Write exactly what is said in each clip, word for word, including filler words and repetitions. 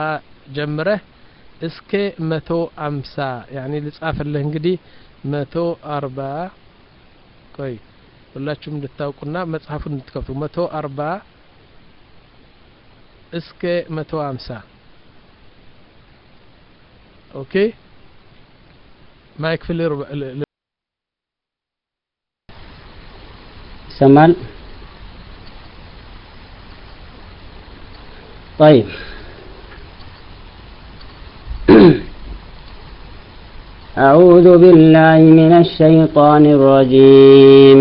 ጀምረህ እስከ መቶ ሃምሳ يعني ልጻፍልህ እንግዲህ መቶ አርባ ቆይ ሁላችሁም እንድታውቁና መጽሐፉን እንድትከፍቱ መቶ አርባ እስከ መቶ ሃምሳ ኦኬ ማይክ ፍልር سمال طيب أعوذ بالله من الشيطان الرجيم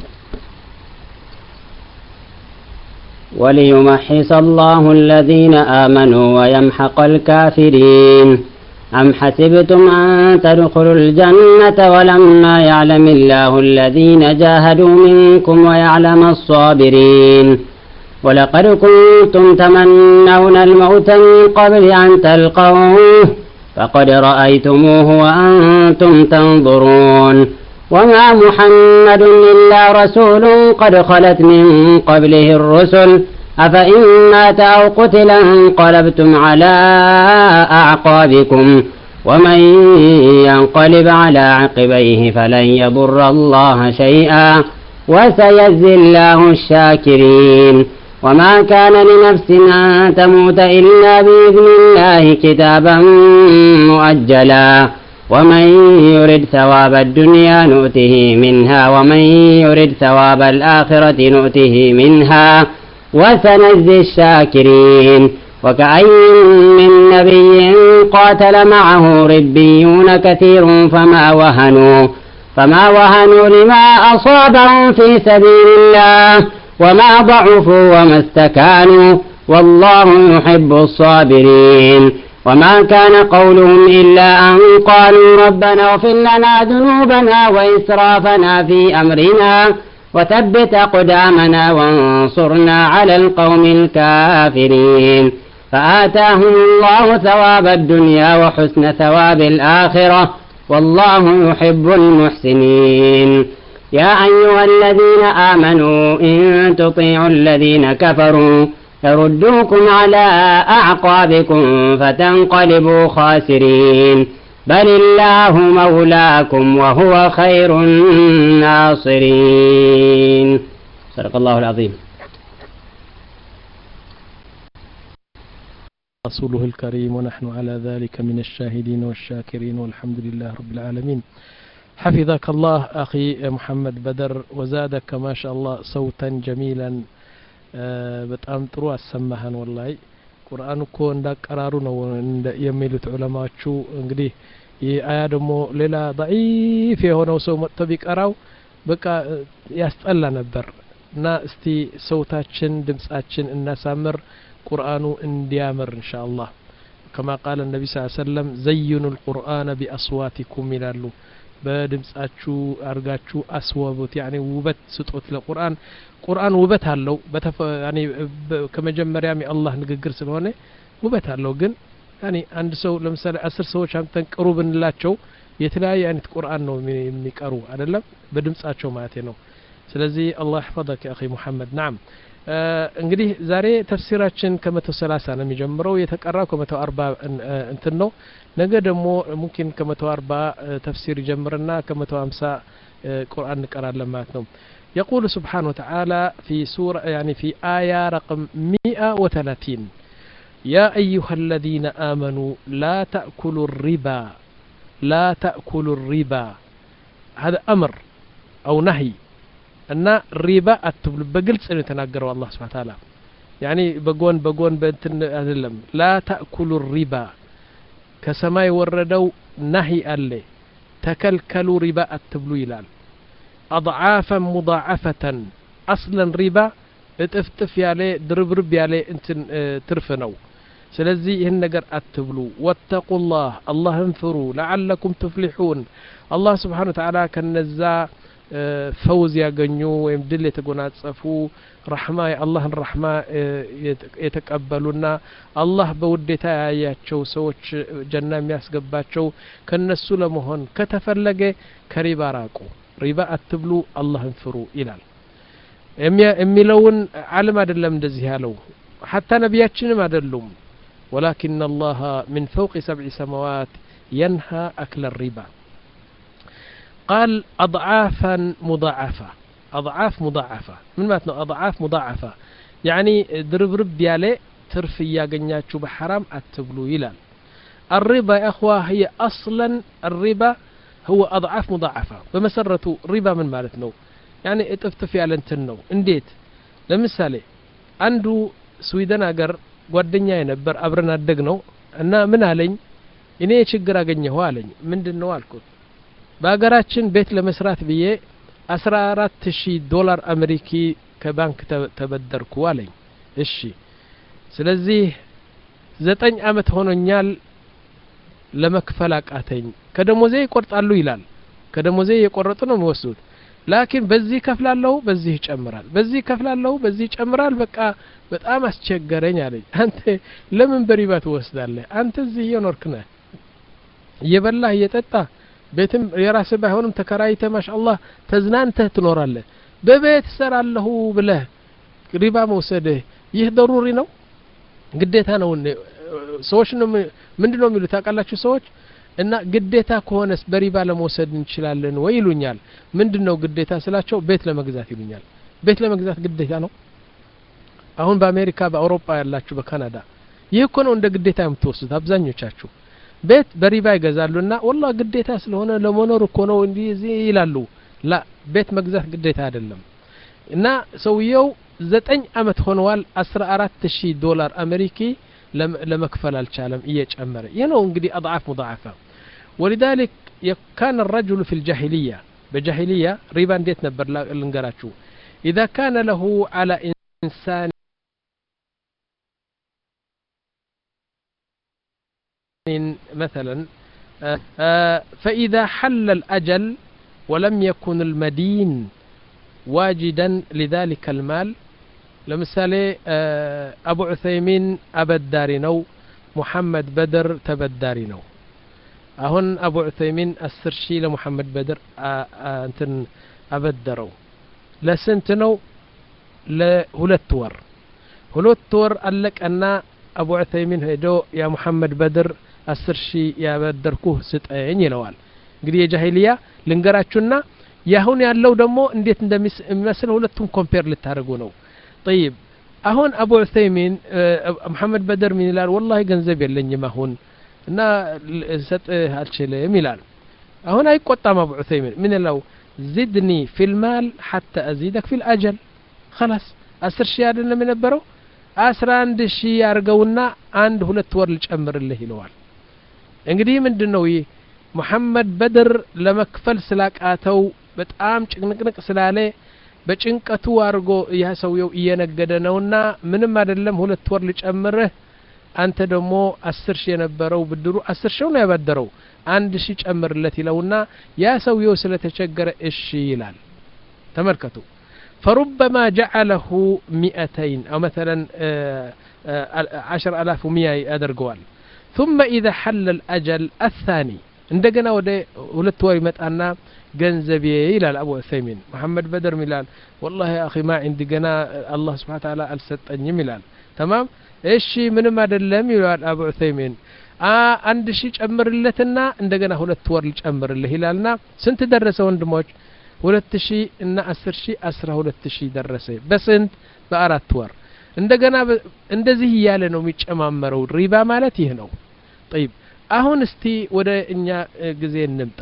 وليمحص الله الذين آمنوا ويمحق الكافرين أم حسبتم أن تدخلوا الجنة ولما يعلم الله الذين جاهدوا منكم ويعلم الصابرين ولقد كنتم تمنون الموت من قبل أن تلقوه فقد رأيتموه وأنتم تنظرون وما محمد إلا رسول قد خلت من قبله الرسل أفإن مات أو قتل انقلبتم على أعقابكم ومن ينقلب على عقبيه فلن يضر الله شيئا وسيجزي الله الشاكرين وما كان لنفس أن تموت إلا بإذن الله كتابا مؤجلا ومن يرد ثواب الدنيا نؤته منها ومن يرد ثواب الآخرة نؤته منها وسنجزي الشاكرين وكأي من نبي قاتل معه ربيون كثير فما وهنوا فما وهنوا لما أصابهم في سبيل الله وما ضعفوا وما استكانوا والله يحب الصابرين وما كان قولهم إلا أن قالوا ربنا اغفر لنا ذنوبنا وإسرافنا في أمرنا وثبت أقدامنا وانصرنا على القوم الكافرين فآتاهم الله ثواب الدنيا وحسن ثواب الآخرة والله يحب المحسنين يا أيها الذين آمنوا إن تطيعوا الذين كفروا يردوكم على أعقابكم فتنقلبوا خاسرين بل الله مولاكم وهو خير الناصرين صدق الله العظيم رسوله الكريم ونحن على ذلك من الشاهدين والشاكرين والحمد لله رب العالمين حفظك الله أخي محمد بدر وزادك ما شاء الله صوتا جميلا በጣም ጥሩ አሰማህን ወላሂ ቁርአን እኮ እንዳቀራሩ ነው የሚሉት ዑለማዎቹ እንግዲህ የአያ ደግሞ ሌላ ضعيف የሆነው ሰው መጥቶ ቢቀራው በቃ ያስጠላ ነበር እና እስቲ ሰውታችን ድምጻችን እናሳምር ቁርአኑ እንዲያምር ኢንሻአላህ كما قال النبي صلى الله عليه وسلم زينوا القرآن بأصواتكم ይላሉ በድምጻችሁ አርጋችሁ አስዋቡት يعني ውበት ስጡት ለቁርአን ቁርአን ውበት አለው ያኒ ከመጀመሪያም የአላህ ንግግር ስለሆነ ውበት አለው ግን ያኒ አንድ ሰው ለምሳሌ አስር ሰዎች አምተን ቅሩ ብንላቸው የተለያየ አይነት ቁርአን ነው የሚቀሩ አይደለም በድምጻቸው ማለት ነው ስለዚህ አላህ ይحفظك يا اخي محمد نعم እንግዲህ ዛሬ ተፍሲራችን ከ130 ነው የሚጀምረው የተቀራው ከ140 እንትን ነው ነገ ደግሞ ممكن ከ140 ተፍሲር ይጀምርና ከ150 ቁርአን እንቀራለን ማለት ነው يقول سبحانه وتعالى في سورة يعني في آية رقم مئة وثلاثين يا أيها الذين آمنوا لا تأكلوا الربا لا تأكلوا الربا هذا أمر أو نهي أن الربا أتبل بقلت أن يتناقروا الله سبحانه وتعالى يعني بقون بقون بنتن أذلم لا تأكلوا الربا كسماي وردوا نهي ألي تكلكلوا ربا أتبلوا يلال أضعافا مضاعفة أصلا ربا اتفتف يالي دربرب يالي انت ترفنو سلزي هن نقر أتبلو واتقوا الله الله انفروا لعلكم تفلحون الله سبحانه وتعالى كان نزا فوز يغنيو ويمدل يتقونات صفو رحمة الله الرحمة يتقبلونا الله بودتا ياتشو سوچ جنة مياسقباتشو كنسو لمهن كتفلق كريبا راكو ربا أتبلو الله انفروا إلال የሚለውን ዓለም አይደለም እንደዚህ ያለው حتى ነብያችንም አይደሉም ولكن الله من فوق سبع سماوات ينهى أكل الربا. قال أضعافا مضاعفة. أضعاف مضاعفة من ماتنا أضعاف مضاعفة يعني درب رب ديالي ترف ياغنياتشو بحرام أتبلو يلال. الربا يا أخوة هي أصلا الربا هو أضعاف مضاعفة. بمسرته ربا من مالتنا يعني اتفتفي على انتنو انديت لمثالي عنده سويدن أجر ጓደኛዬ ነበር አብረን አደግነው እና ምን አለኝ እኔ ችግር አገኘሁ አለኝ ምንድነው አልኩት በአገራችን ቤት ለመስራት ብዬ አስራ አራት ሺህ ዶላር አሜሪካ ከባንክ ተበደርኩ አለኝ እሺ ስለዚህ ዘጠኝ አመት ሆኖኛል ለመክፈል አቃተኝ ከደሞዜ ይቆርጣሉ ይላል ከደሞዜ የቆረጡ ነው የሚወስዱት ላኪን በዚህ ከፍላለሁ በዚህ ይጨምራል በዚህ ከፍላለሁ በዚህ ይጨምራል በቃ በጣም አስቸገረኝ አለኝ አንተ ለምን በሪባ ትወስዳለህ አንተ እዚህ የኖርክና እየበላህ እየጠጣ ቤትም የራስህ ባይሆንም ተከራይተህ ማሻአላህ ተዝናንተህ ትኖራለህ በቤት ሰራለሁ ብለህ ሪባ መውሰድህ ይህ ضروري ነው ግዴታ ነው ሰዎች ነው ምንድነው የሚሉት ታውቃላችሁ ሰዎች እና ግዴታ ከሆነስ በሪባ ለመውሰድ እንችላለን ወይ ይሉኛል ምንድነው ግዴታ ስላቸው ቤት ለመግዛት ይሉኛል ቤት ለመግዛት ግዴታ ነው አሁን በአሜሪካ በአውሮፓ ያላችሁ በካናዳ ይህ እኮ ነው እንደ ግዴታ የምትወስዱት አብዛኞቻችሁ ቤት በሪባ ይገዛሉና والله ግዴታ ስለሆነ ለመኖር እኮ ነው እንዲህ ይላሉ ላ ቤት መግዛት ግዴታ አይደለም እና ሰውየው ዘጠኝ አመት ሆነዋል አስራ አራት ሺህ ዶላር አሜሪካ ለመክፈል አልቻለም እየጨመረ ይሄ ነው እንግዲህ اضعاف مضاعفه ولذلك كان الرجل في الجاهليه بجاهليه ربا እንዴት ነበር ልንገራችሁ اذا كان له على انسان مثلا فاذا حل الاجل ولم يكن المدين واجدا لذلك المال ለምሳሌ አቡ ዑሰይሚን አበዳሪ ነው ሙሐመድ በድር ተበዳሪ ነው አሁን አቡ ዑሰይሚን አስር ሺህ ለሙሐመድ በድር እንትን አበደረው ለስንት ነው ለሁለት ወር ሁለት ወር አለቀና አቡ ዑሰይሚን ሄዶ ያ ሙሐመድ በድር አስር ሺህ ያበደርኩህ ስጠኝ ይለዋል እንግዲህ የጃሂሊያ ልንገራችሁና ያሁን ያለው ደግሞ እንዴት እንደሚመስል ሁለቱም ኮምፔር ልታደርጉ ነው طيب አሁን አቡ ዑሰይሚን መሐመድ በድር ምን ይላል والله ገንዘብ የለኝም አሁን እና ሰጥ አልችልም ይላል አሁን አይቆጣም አቡ ዑሰይሚን ምን ይላል زدني في المال حتى ازيدك في الاجل خلاص አስር ሺህ አይደለም የነበረው አስራ አንድ ሺህ ያርገውና አንድ ሁለት ወር ልጨምርልህ ይለዋል እንግዲህ ምንድነው ይሄ መሐመድ በድር ለመክፈል ስላቃተው በጣም ጭንቅንቅ ስላለ በጭንቀቱ አርጎ ያ ሰውየው እየነገደ ነውና ምንም አይደለም ሁለት ወር ልጨምርህ አንተ ደግሞ አስር ሺህ የነበረው ብድሩ አስር ሺህ ነው ያበደረው አንድ ሺህ ጨምርለት ይለውና ያ ሰውየው ስለተቸገረ እሺ ይላል ተመልከቱ فربما جعله مئتين او مثلا عشر آلاف ومئة ያደርገዋል ثم اذا حل الاجل الثاني እንደገና ወደ ሁለት ወር ይመጣና ገንዘብ ይላል አቡ ዑሰይሚን መሐመድ በድር ይላል والله يا اخي ما عندي ገና አላህ Subhanahu Wa Ta'ala አልሰጠኝም ይላል تمام እሺ ምንም አይደለም ይላል አቡ ዑሰይሚን አ አንድ ሺህ ጨምርለትና እንደገና ሁለት ወር ልጨምርልህ ይላልና ስንት ደረሰ ወንድሞች ሁለት ሺህ እና አስር ሺህ አስራ ሁለት ሺህ ደረሰ በስንት በአራት ወር እንደገና እንደዚህ ያለ ነው የሚጨማመረው ሪባ ማለት ይህ ነው طيب አሁን እስቲ ወደ እኛ ጊዜ እንምጣ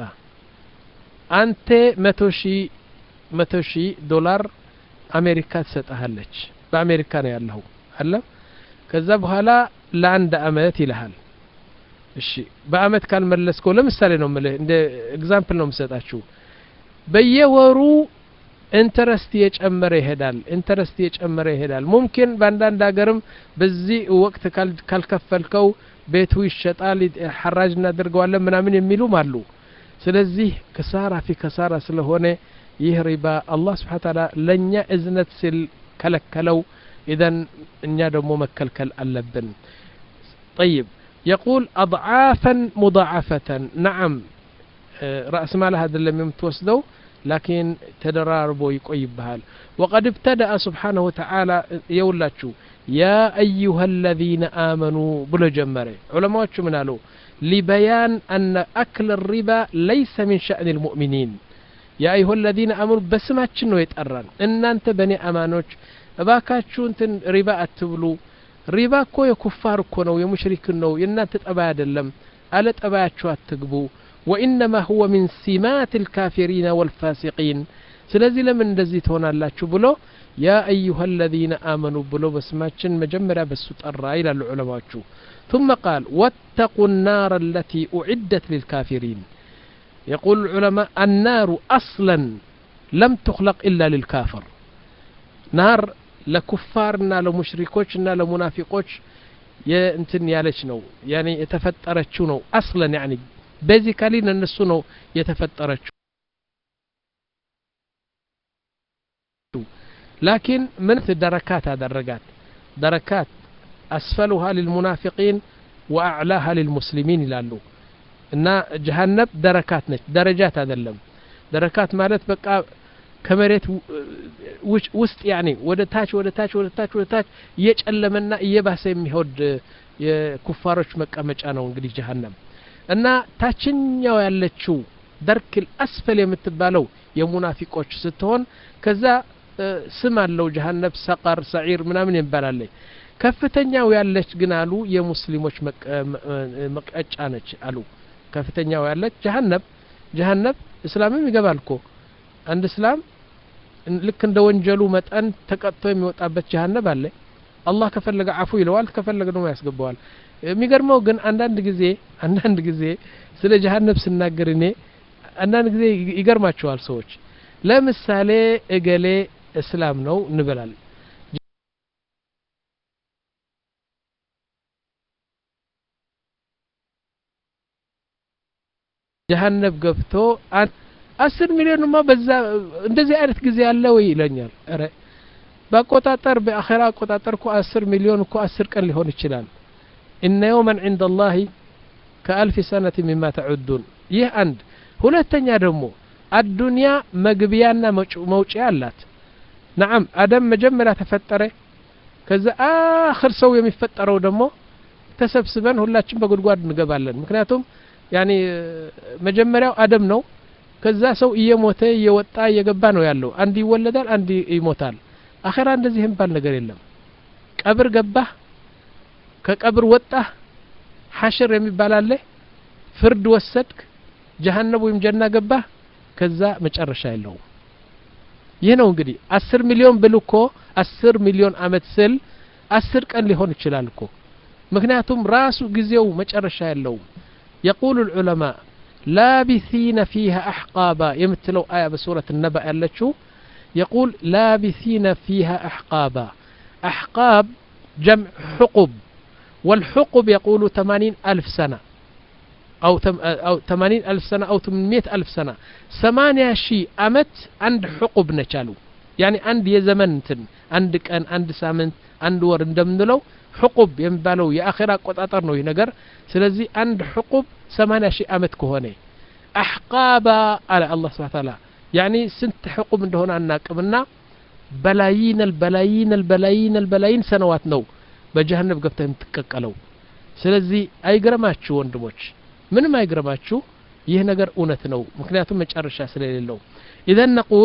አንተ መቶ ሺህ መቶ ሺህ ዶላር አሜሪካ ትሰጣለች በአሜሪካ ነው ያለው አለ ከዛ በኋላ ለአንድ አመት ይልሃል እሺ በአመት ካልመለስከው ለምሳሌ ነው ማለት እንደ ኤግዛምፕል ነው የምሰጣችሁ በየወሩ ኢንተረስት የጨመረ ይሄዳል ኢንተረስት የጨመረ ይሄዳል ሙምኪን ባንዳንድ ሀገርም በዚህ ወቅት ካልከፈልከው ቤቱ ይሸጣል ሐራጅ እናደርገዋለን ምናምን የሚሉም አሉ ስለዚህ ከሳራ في ከሳራ ስለሆነ ይህ ሪባ አላህ Subhanahu Wa Ta'ala ለኛ እዝነት ሲል ከለከለው اذا እኛ ደግሞ መከልከል አለብን طيب يقول اضعافا مضاعفه نعم راس مال هذا اللي يمتوسدو لكن تدراربو يقيبها وقد ابتدأ سبحانه وتعالى يولاتشو يا أيها الذين آمنوا بلو جمري علماء من قالوا لبيان أن أكل الربا ليس من شأن المؤمنين يا أيها الذين آمنوا بس ما تشنو يتقرن إن أنت بني أمانوش باكاتشو انت ربا أتبلو ربا كو يكفار كونو يمشرك نو إن أنت تبعد اللم ألت أبعدشو أتقبو وإنما هو من سمات الكافرين والفاسقين سلازي لمن دزيت هنا الله بلو يا أيها الذين آمنوا بلو بسماتشن مجمرة بسوط الرأي للعلماء ثم قال واتقوا النار التي أعدت للكافرين يقول العلماء النار أصلا لم تخلق إلا للكافر نار لكفارنا لمشركوشنا لمنافقوش ينتن يالش نو يعني يتفترتش نو أصلا يعني بيزيكالي ننسو نو يتفترتش لكن من دركات هذا الدرجات دركات أسفلها للمنافقين وأعلاها للمسلمين لالو إن جهنم دركات نش درجات هذا اللم دركات مالت بقى كمريت وسط يعني ودتاش ودتاش ودتاش ودتاش يجعلمنا يباس يميهود የኩፋሮች መቀመጫ ነው እንግዲህ ጀሃነም እና ታችኛው ያለችው ደርክል አስፈል የምትባለው የሙናፊቆች ስትሆን ከዛ ስም አለው ጀሃነም ሰቀር ሰዒር ምናምን ይባላል ከፍተኛው ያለች ግን አሉ የሙስሊሞች መቀጫ ነች አሉ ከፍተኛው ያለች ጀሃነም ጀሃነም እስላምም ይገባልኮ አንድ እስላም ልክ እንደ ወንጀሉ መጠን ተቀጥቶ የሚወጣበት ጀሃነም አለ አላህ ከፈለገ አፉ ይለዋል ከፈለገ ደግሞ ያስገባዋል የሚገርመው ግን አንዳንድ ጊዜ አንዳንድ ጊዜ ስለ ጀሃነም ስናገር እኔ አንዳንድ ጊዜ ይገርማቸዋል ሰዎች ለምሳሌ እገሌ እስላም ነው እንበላል ጀሃነም ገብቶ አስር ሚሊዮን ማ በዛ እንደዚህ አይነት ጊዜ ያለ ወይ ይለኛል አረ باقوتاتر باخره قوتاتر كو عشرة مليون كو عشرة ቀን ሊሆን ይችላል ان يوما عند الله كالف سنه مما تعدون ይህ አንድ ሁለተኛ ደግሞ الدنيا መግቢያና መውጫ አላት نعم ادم መጀመሪያ ተፈጠረ ከዛ አخر ሰው የሚፈጠረው ደግሞ ተሰብስበን ሁላችን በጉድጓድ እንገባለን ምክንያቱም يعني መጀመሪያው አደም ነው ከዛ ሰው እየሞተ እየወጣ እየገባ ነው ያለው አንድ ይወለዳል አንድ ይሞታል አኺራ እንደዚህ እንባል ነገር የለም ቀብር ገባህ ከቀብር ወጣህ ሐሽር የሚባል አለ ፍርድ ወሰድክ ጀሃነም ወይም ጀና ገባህ ከዛ መጨረሻ የለው ይሄ ነው እንግዲህ አስር ሚሊዮን ብልኮ አስር ሚሊዮን አመት ስል አስር ቀን ሊሆን ይችላል እኮ ምክንያቱም ራሱ ጊዜው መጨረሻ የለው يقول العلماء لابثين فيها احقابا يمثلوا آية بسورة النبأ يالتشو يقول لابثين فيها أحقابا أحقاب جمع حقب والحقب يقول ثمانين ألف سنة أو, تم أو ثمانين ألف سنة أو ثمانمائة ألف سنة ثمانية شيء أمت عند حقب نشالو يعني عند يزمن عندك أن عند سامنت عند ورندم لو حقب ينبالو يا آخرة قد أطرنو ينقر سلزي عند حقب ثمانية شيء أمت كهوني أحقابا على الله سبحانه وتعالى يعني سنت حقوق من هنا أناكمنا بلايين البلايين البلايين البلايين سنوات نو بجهنم قبتهم تككلو سلزي أي قرماتشو وندموش من ما يقرماتشو يهنقر أونت نو مكنياتهم مجعر الشاسل لله إذن نقول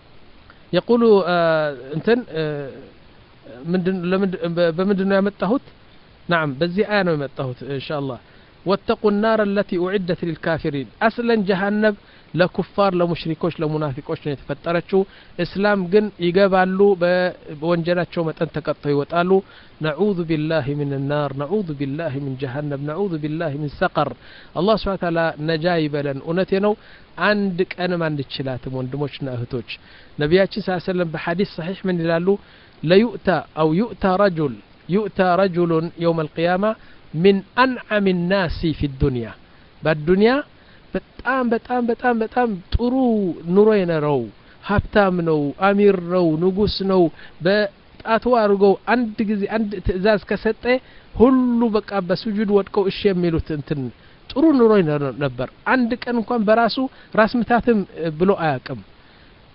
يقول آه انتن آه من بمدن يمتهوت نعم بزي آنو يمتهوت إن شاء الله واتقوا النار التي أعدت للكافرين أصلا جهنم ለኩፋር ለሙሽሪኮች ለሙናፊቆች ነው የተፈጠረችው እስላም ግን ይገባሉ በወንጀላቸው መጠን ተቀጥተው ይወጣሉ نعوذ بالله من النار نعوذ بالله من جهنم نعوذ بالله من سقر الله سبحانه وتعالى ነጃ ይበለን እውነቴ ነው አንድ ቀንም አንድችላትም ወንድሞችና እህቶች ነብያችን ሰለላሁ ዐለይሂ ወሰለም በሐዲስ صحيح ምን ይላሉ ليؤتى او يؤتى رجل يؤتى رجل يوم القيامه من انعم الناس في الدنيا بالدنيا በጣም በጣም በጣም በጣም ጥሩ ኑሮ የነረው ሀብታም ነው አሚር ነው ንጉስ ነው በጣቱ አርጎ አንድ ጊዜ አንድ ትእዛዝ ከሰጠ ሁሉ በቃ በሱጁድ ወድቀው እሺ የሚሉት እንትን ጥሩ ኑሮ ነበር አንድ ቀን እንኳን በራሱ ራስ ምታትም ብሎ አያቅም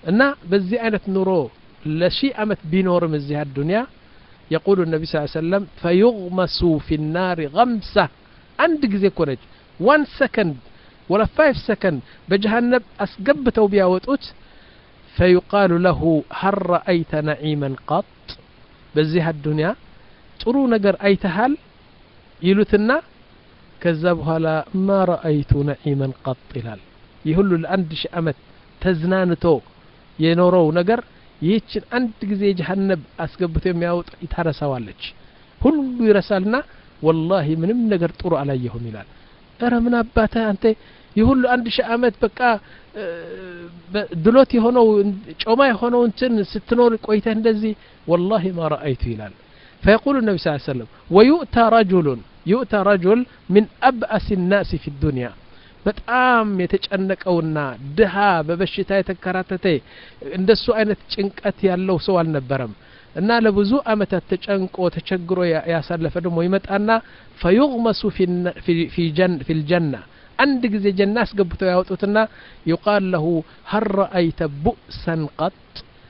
እና በዚህ አይነት ኑሮ ለሺ አመት ቢኖርም እዚህ አዱንያ يقول النبي صلى الله عليه وسلم فيغمسوا في النار غمسة عند ጊዜ ኮነች one second ولا five second بجهنم أسقبتوا بياوتوت فيقال له هل رأيت نعيما قط بزيها الدنيا ጥሩ ነገር አይተሃል ይሉትና ከዛ በኋላ ما رأيت نعيما قط ይላል ይሁሉ ለአንድ ሺህ አመት ተዝናንቶ የኖረው ነገር ይህችን አንድ ጊዜ ጀሃነም አስገብቶ የሚያወጥ ይታረሳዋለች ሁሉ ይረሳልና والله ምንም ነገር ጥሩ አላየሁም ይላል ኧረ ምን አባተ አንተ ይሁሉ አንድ ሺህ አመት በቃ ድሎት የሆነው ጮማ የሆነው እንትን ስትኖር ቆይተህ እንደዚህ والله ما رأيت ይላል فيقول النبي صلى الله عليه وسلم ويؤتى رجل يؤتى رجل من أبأس الناس في الدنيا በጣም የተጨነቀውና ድሃ በበሽታ የተከራተተ እንደሱ አይነት ጭንቀት ያለው ሰው አልነበረም እና ለብዙ አመታት ተጨንቆ ተቸግሮ ያሳለፈ ደሞ ይመጣና فيغمس في في جن في الجنة عند ጊዜ ጀና አስገብተው ያወጡትና يقال له هل رأيت بؤسا قط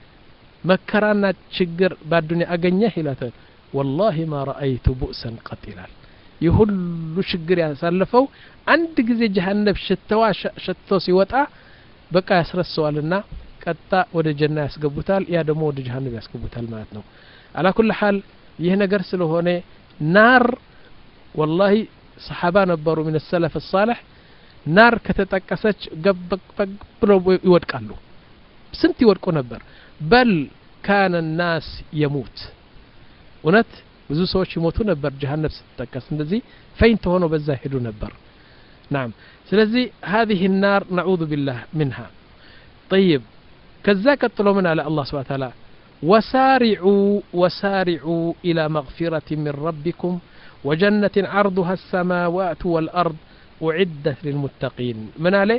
መከራና ችግር በአዱንያ አገኘህ ይላል والله ما رأيت بؤسا قط ይላል ይሁሉ ችግር ያሳለፈው አንድ ጊዜ ጀሃነም ሽተዋ ሽቶ ሲወጣ በቃ ያስረሳዋልና ቀጣ ወደ ጀና ያስገቡታል ያ ደሞ ወደ ጀሃነም ያስገቡታል ማለት ነው على كل حال ይህ ነገር ስለሆነ ናር والله صحابه ነበሩ من السلف الصالح ናር ከተጠቀሰች ገበቅ ብለው ይወድቃሉ ስንት ይወድቁ ነበር بل كان الناس يموت እውነት ብዙ ሰዎች ይሞቱ ነበር ጀሃነም ስትጠቀስ እንደዚህ ፈይንት ሆኖ በዛ ሄዱ ነበር نعم ስለዚህ هذه النار نعوذ بالله منها طيب كذا قتلو من على الله سبحانه وتعالى وسارعوا وسارعوا إلى مغفرة من ربكم وجنة عرضها السماوات والأرض أعدت للمتقين من عليه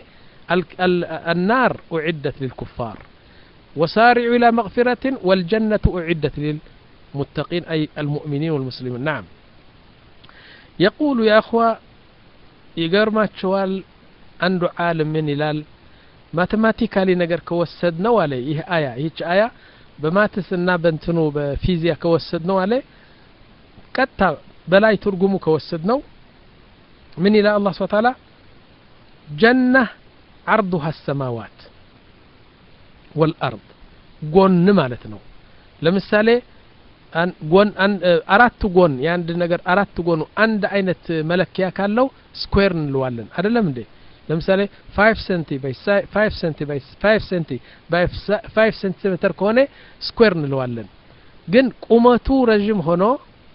النار أعدت للكفار وسارعوا إلى مغفرة والجنة أعدت للمتقين أي المؤمنين والمسلمين نعم يقول يا أخوة يقرما تشوال عنده عالم من إلال ماتماتيكالي نجر كوسدنا ولا إيه آية هيك آية بماتسنا بنتنو بفيزياء كوسدنا ولا كتا بلاي ترجمو كوسدنا من إلى الله سبحانه وتعالى جنة عرضها السماوات والأرض قون مالتنا لمثالي أن قون أن أردت قون يعني نجر أردت قون عند عينة ملكيا كالو سكوير نلوالن هذا لم ده لمثالي five سنتي باي five سنتي باي five سنتي باي five سنتيمتر كونه سكوير نلوالن جن قومتو رجيم هنا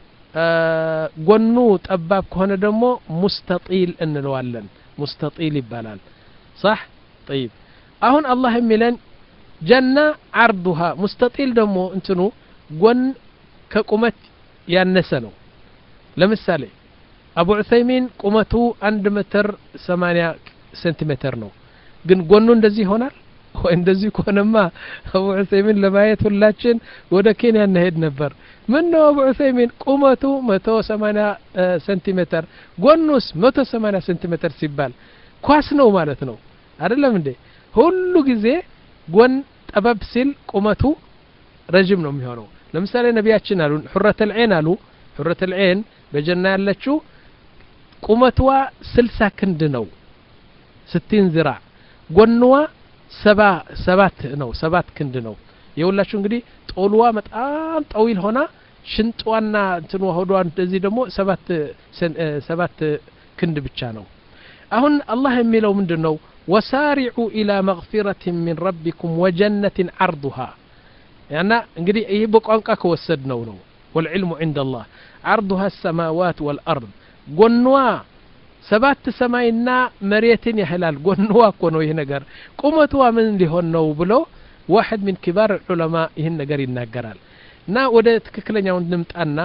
قنو تأباب كونه دمو مستطيل نلوالن مستطيل يبالال صح طيب أهون الله ميلان جنة عرضها مستطيل دمو انتنو قن كقومت يانسنو لمثالي أبو عثيمين قومتو عند متر ثمانية سنتيمتر نو ግን ጎኑ እንደዚህ ይሆናል ወይ እንደዚህ ከሆነማ አቡ ዑሰይሚን ለማየት ሁላችን ወደ ኬንያ እንሄድ ነበር ምን ነው አቡ ዑሰይሚን ቁመቱ መቶ ሰማንያ ሴንቲሜትር ጎኑስ መቶ ሰማንያ ሴንቲሜትር ሲባል ኳስ ነው ማለት ነው አይደለም እንዴ ሁሉ ጊዜ ጎን ጠበብ ሲል ቁመቱ ረጅም ነው የሚሆነው ለምሳሌ ነቢያችን አሉ ሑረተ العين አሉ ሑረተ العين በጀና ያለችው ቁመቷ ስልሳ ክንድ ነው ستين ذراع ጎንዋ ሰባ ሰባት ነው ሰባት ክንድ ነው የሁላችሁ እንግዲህ ጦልዋ በጣም ጠዊል ሆና ሽንጧና እንትኑ ሆዷ እንደዚህ ደግሞ ሰባት ሰባት ክንድ ብቻ ነው አሁን አላህ የሚለው ምንድነው وسارعوا الى مغفرة من ربكم وجنة عرضها يعني እንግዲህ ይሄ በቋንቋ ከወሰድነው ነው والعلم عند الله عرضها السماوات والارض ጎንዋ ሰባት ሰማይና መሬትን ያህላል ጎንዋ እኮ ነው ይሄ ነገር ቁመቷ ምን ሊሆን ነው ብሎ واحد من كبار العلماء ይሄን ነገር ይናገራል እና ወደ ትክክለኛው እንምጣና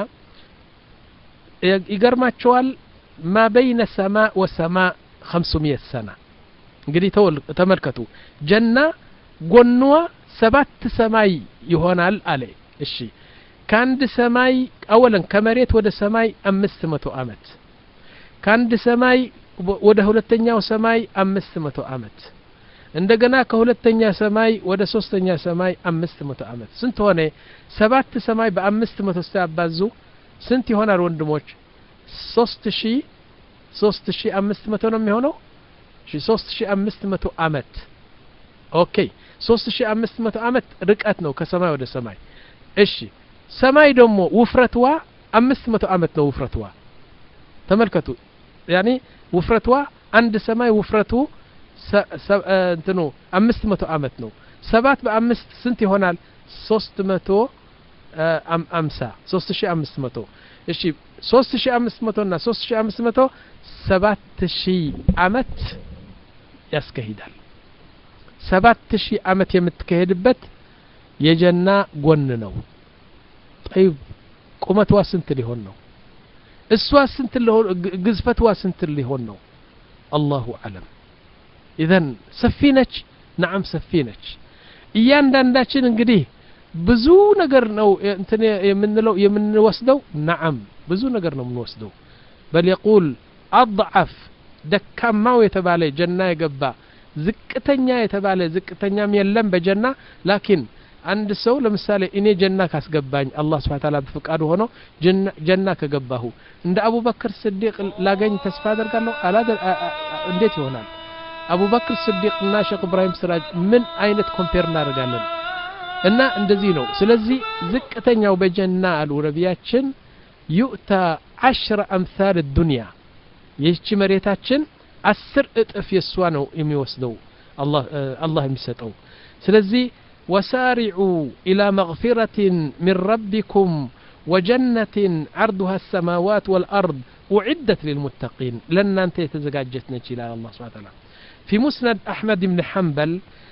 ይገርማቸዋል ما بين السماء والسماء خمسمية سنة እንግዲህ ተመልከቱ ጀና ጎንዋ ሰባት ሰማይ ይሆናል አለ እሺ ካንድ ሰማይ አወለን ከመሬት ወደ ሰማይ አምስት መቶ አመት ካንድ ሰማይ ወደ ሁለተኛው ሰማይ አምስት መቶ አመት እንደገና ከሁለተኛ ሰማይ ወደ ሶስተኛ ሰማይ አምስት መቶ ዓመት ስንት ሆነ ሰባት ሰማይ በአምስት መቶ ሲያባዙ ስንት ይሆናል ወንድሞች ሶስት ሺህ ሶስት ሺህ አምስት መቶ ነው የሚሆነው እሺ ሶስት ሺህ አምስት መቶ ዓመት ኦኬ ሶስት ሺህ አምስት መቶ ዓመት ርቀት ነው ከሰማይ ወደ ሰማይ እሺ ሰማይ ደግሞ ውፍረትዋ አምስት መቶ ዓመት ነው ውፍረትዋ ተመልከቱ ያኒ ውፍረትዋ አንድ ሰማይ ውፍረቱ እንትኑ አምስት መቶ ዓመት ነው ሰባት በአምስት ስንት ይሆናል ሶስት መቶ አምሳ ሶስት ሺህ አምስት መቶ እሺ ሶስት ሺህ አምስት መቶ እና ሶስት ሺህ አምስት መቶ ሰባት ሺህ ዓመት ያስከሂዳል ሰባት ሺህ ዓመት የምትከሄድበት የጀና ጎን ነው طيب ቁመትዋ ስንት ሊሆን ነው እሷ ስንት ሊሆን ግዝፈትዋ ስንት ሊሆን ነው አላሁ አለም ኢዘን ሰፊነች نعم ሰፊነች እያንዳንዳችን እንግዲህ ብዙ ነገር ነው እንትን የምንለው የምንወስደው نعم ብዙ ነገር ነው የምንወስደው بل يقول اضعف ደካማው የተባለ ጀና የገባ ዝቅተኛ የተባለ ዝቅተኛም የለም በጀና ላኪን አንድ ሰው ለምሳሌ እኔ ጀና ካስገባኝ አላህ Subhanahu Wa Ta'ala በፍቃዱ ሆኖ ጀና ከገባሁ እንደ አቡበክር ስዲቅ ላገኝ ተስፋ አደርጋለሁ አላደር እንዴት ይሆናል አቡበክር ስዲቅና ሼክ ኢብራሂም ስራጅ ምን አይነት ኮምፔር እናደርጋለን እና እንደዚህ ነው ስለዚህ ዝቅተኛው በጀና አሉ ነብያችን ይኡታ عشرة امثال الدنيا ይህች መሬታችን አስር እጥፍ የሷ ነው የሚወስደው አላህ አላህ የሚሰጠው ስለዚህ وسارعوا إلى مغفرة من ربكم وجنة عرضها السماوات والأرض أعدت للمتقين لن أنت يتزجاجتنا إلى الله سبحانه وتعالى في مسند أحمد بن حنبل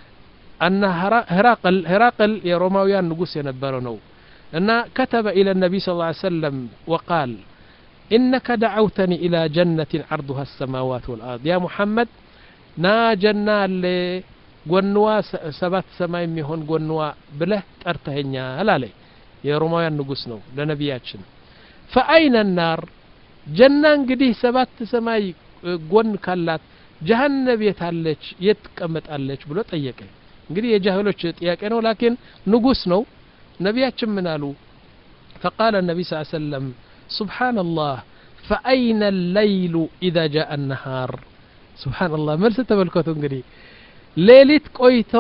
أن هراقل هراقل يا روماويان نقص ينبرنو أن كتب إلى النبي صلى الله عليه وسلم وقال إنك دعوتني إلى جنة عرضها السماوات والأرض يا محمد نا جنة اللي ጎንዋ ሰባት ሰማይ የሚሆን ጎንዋ ብለህ ጠርተኸኛል አለ የሮማውያን ንጉስ ነው ለነብያችን فأين النار ጀና እንግዲህ ሰባት ሰማይ ጎን ካላት ጀሃነም የታለች የትቀመጣለች ብሎ ጠየቀ እንግዲህ የጃህሎች ጥያቄ ነው ላኪን ንጉስ ነው ነብያችን ምን አሉ فقال النبي صلى الله عليه وسلم سبحان الله فأين الليل إذا جاء النهار سبحان الله መልስ ተመልከቱ እንግዲህ ሌሊት ቆይቶ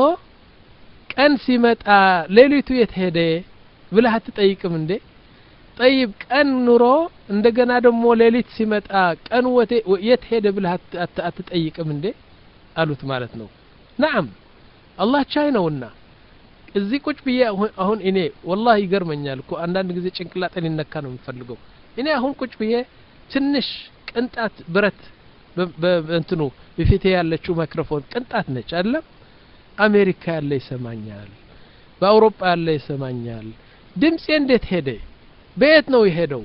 ቀን ሲመጣ ሌሊቱ የት ሄደ ብለህ አትጠይቅም እንዴ طيب ቀን ኑሮ እንደገና ደግሞ ሌሊት ሲመጣ ቀን የት ሄደ ብለህ አትጠይቅም እንዴ አሉት ማለት ነው نعم አላህ ቻይ ነውና እዚህ ቁጭ ብዬ አሁን እኔ والله ይገርመኛል እኮ አንዳንድ ጊዜ ጭንቅላቴን ይነካ ነው የምፈልገው እኔ አሁን ቁጭ ብዬ ትንሽ ቅንጣት ብረት በእንትኑ በፊቴ ያለችው ማይክሮፎን ቅንጣት ነች አይደል አሜሪካ ያለ ይሰማኛል በአውሮፓ ያለ ይሰማኛል ድምጼ እንዴት ሄደ በየት ነው የሄደው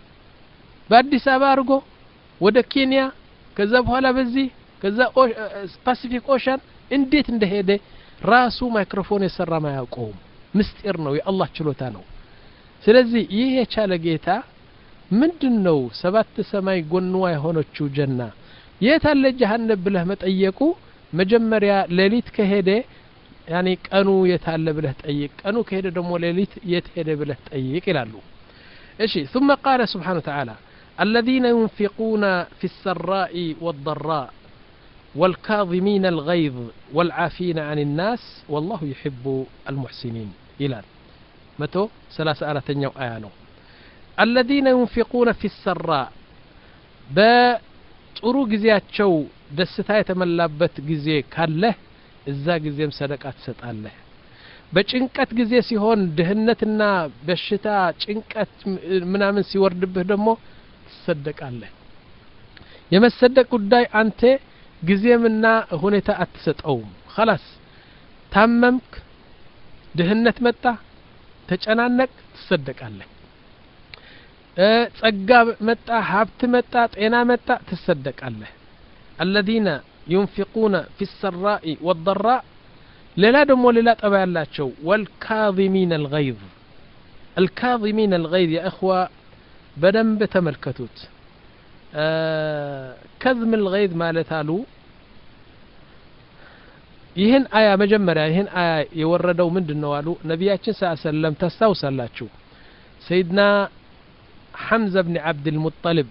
በአዲስ አበባ አርጎ ወደ ኬንያ ከዛ በኋላ በዚህ ከዛ ፓሲፊክ ኦሻን እንዴት እንደሄደ ራሱ ማይክሮፎን የሰራ ማያውቀው ምስጢር ነው የአላህ ችሎታ ነው ስለዚህ ይሄ የቻለ ጌታ ምንድነው ሰባት ሰማይ ጎንዋ የሆነችው ጀና የታለ ጀሃነም ብለህ መጠየቁ መጀመሪያ ሌሊት ከሄደ ያኒ ቀኑ የታለ ብለህ ጠይቅ ቀኑ ከሄደ ደግሞ ሌሊት የት ሄደ ብለህ ጠይቅ ይላሉ እሺ ثم قال سبحانه وتعالى الذين ينفقون في السراء والضراء والكاظمين الغيظ والعافين عن الناس والله يحب المحسنين إلى متى ثلاثة آية آية ነው الذين ينفقون في السراء በጥሩ ጊዜያቸው ደስታ የተመላበት ጊዜ ካለ እዛ ጊዜም ሰደቃ ትሰጣለህ በጭንቀት ጊዜ ሲሆን ድህነትና በሽታ ጭንቀት ምናምን ሲወርድብህ ደግሞ ትሰደቃለህ የመሰደቅ ጉዳይ አንተ ጊዜምና ሁኔታ አትሰጠውም خلاص ታመምክ ድህነት መጣ ተጨናነቅ ትሰደቃለህ ጸጋ መጣ ሀብት መጣ ጤና መጣ ትሰደቃለህ الذين ينفقون في السراء والضراء ሌላ ደግሞ ሌላ ጠባ ያላቸው والكاظمين الغيظ الكاظمين الغيظ يا اخوه በደንብ ተመልከቱት كظم الغيظ ማለት አሉ ይህን አያ መጀመሪያ ይህን አያ የወረደው ምንድነው አሉ ነቢያችን ሰለላሁ ዐለይሂ ወሰለም ተስተውሳላችሁ ሰይድና ሐምዛ ብን ዓብድ ልሙጠልብ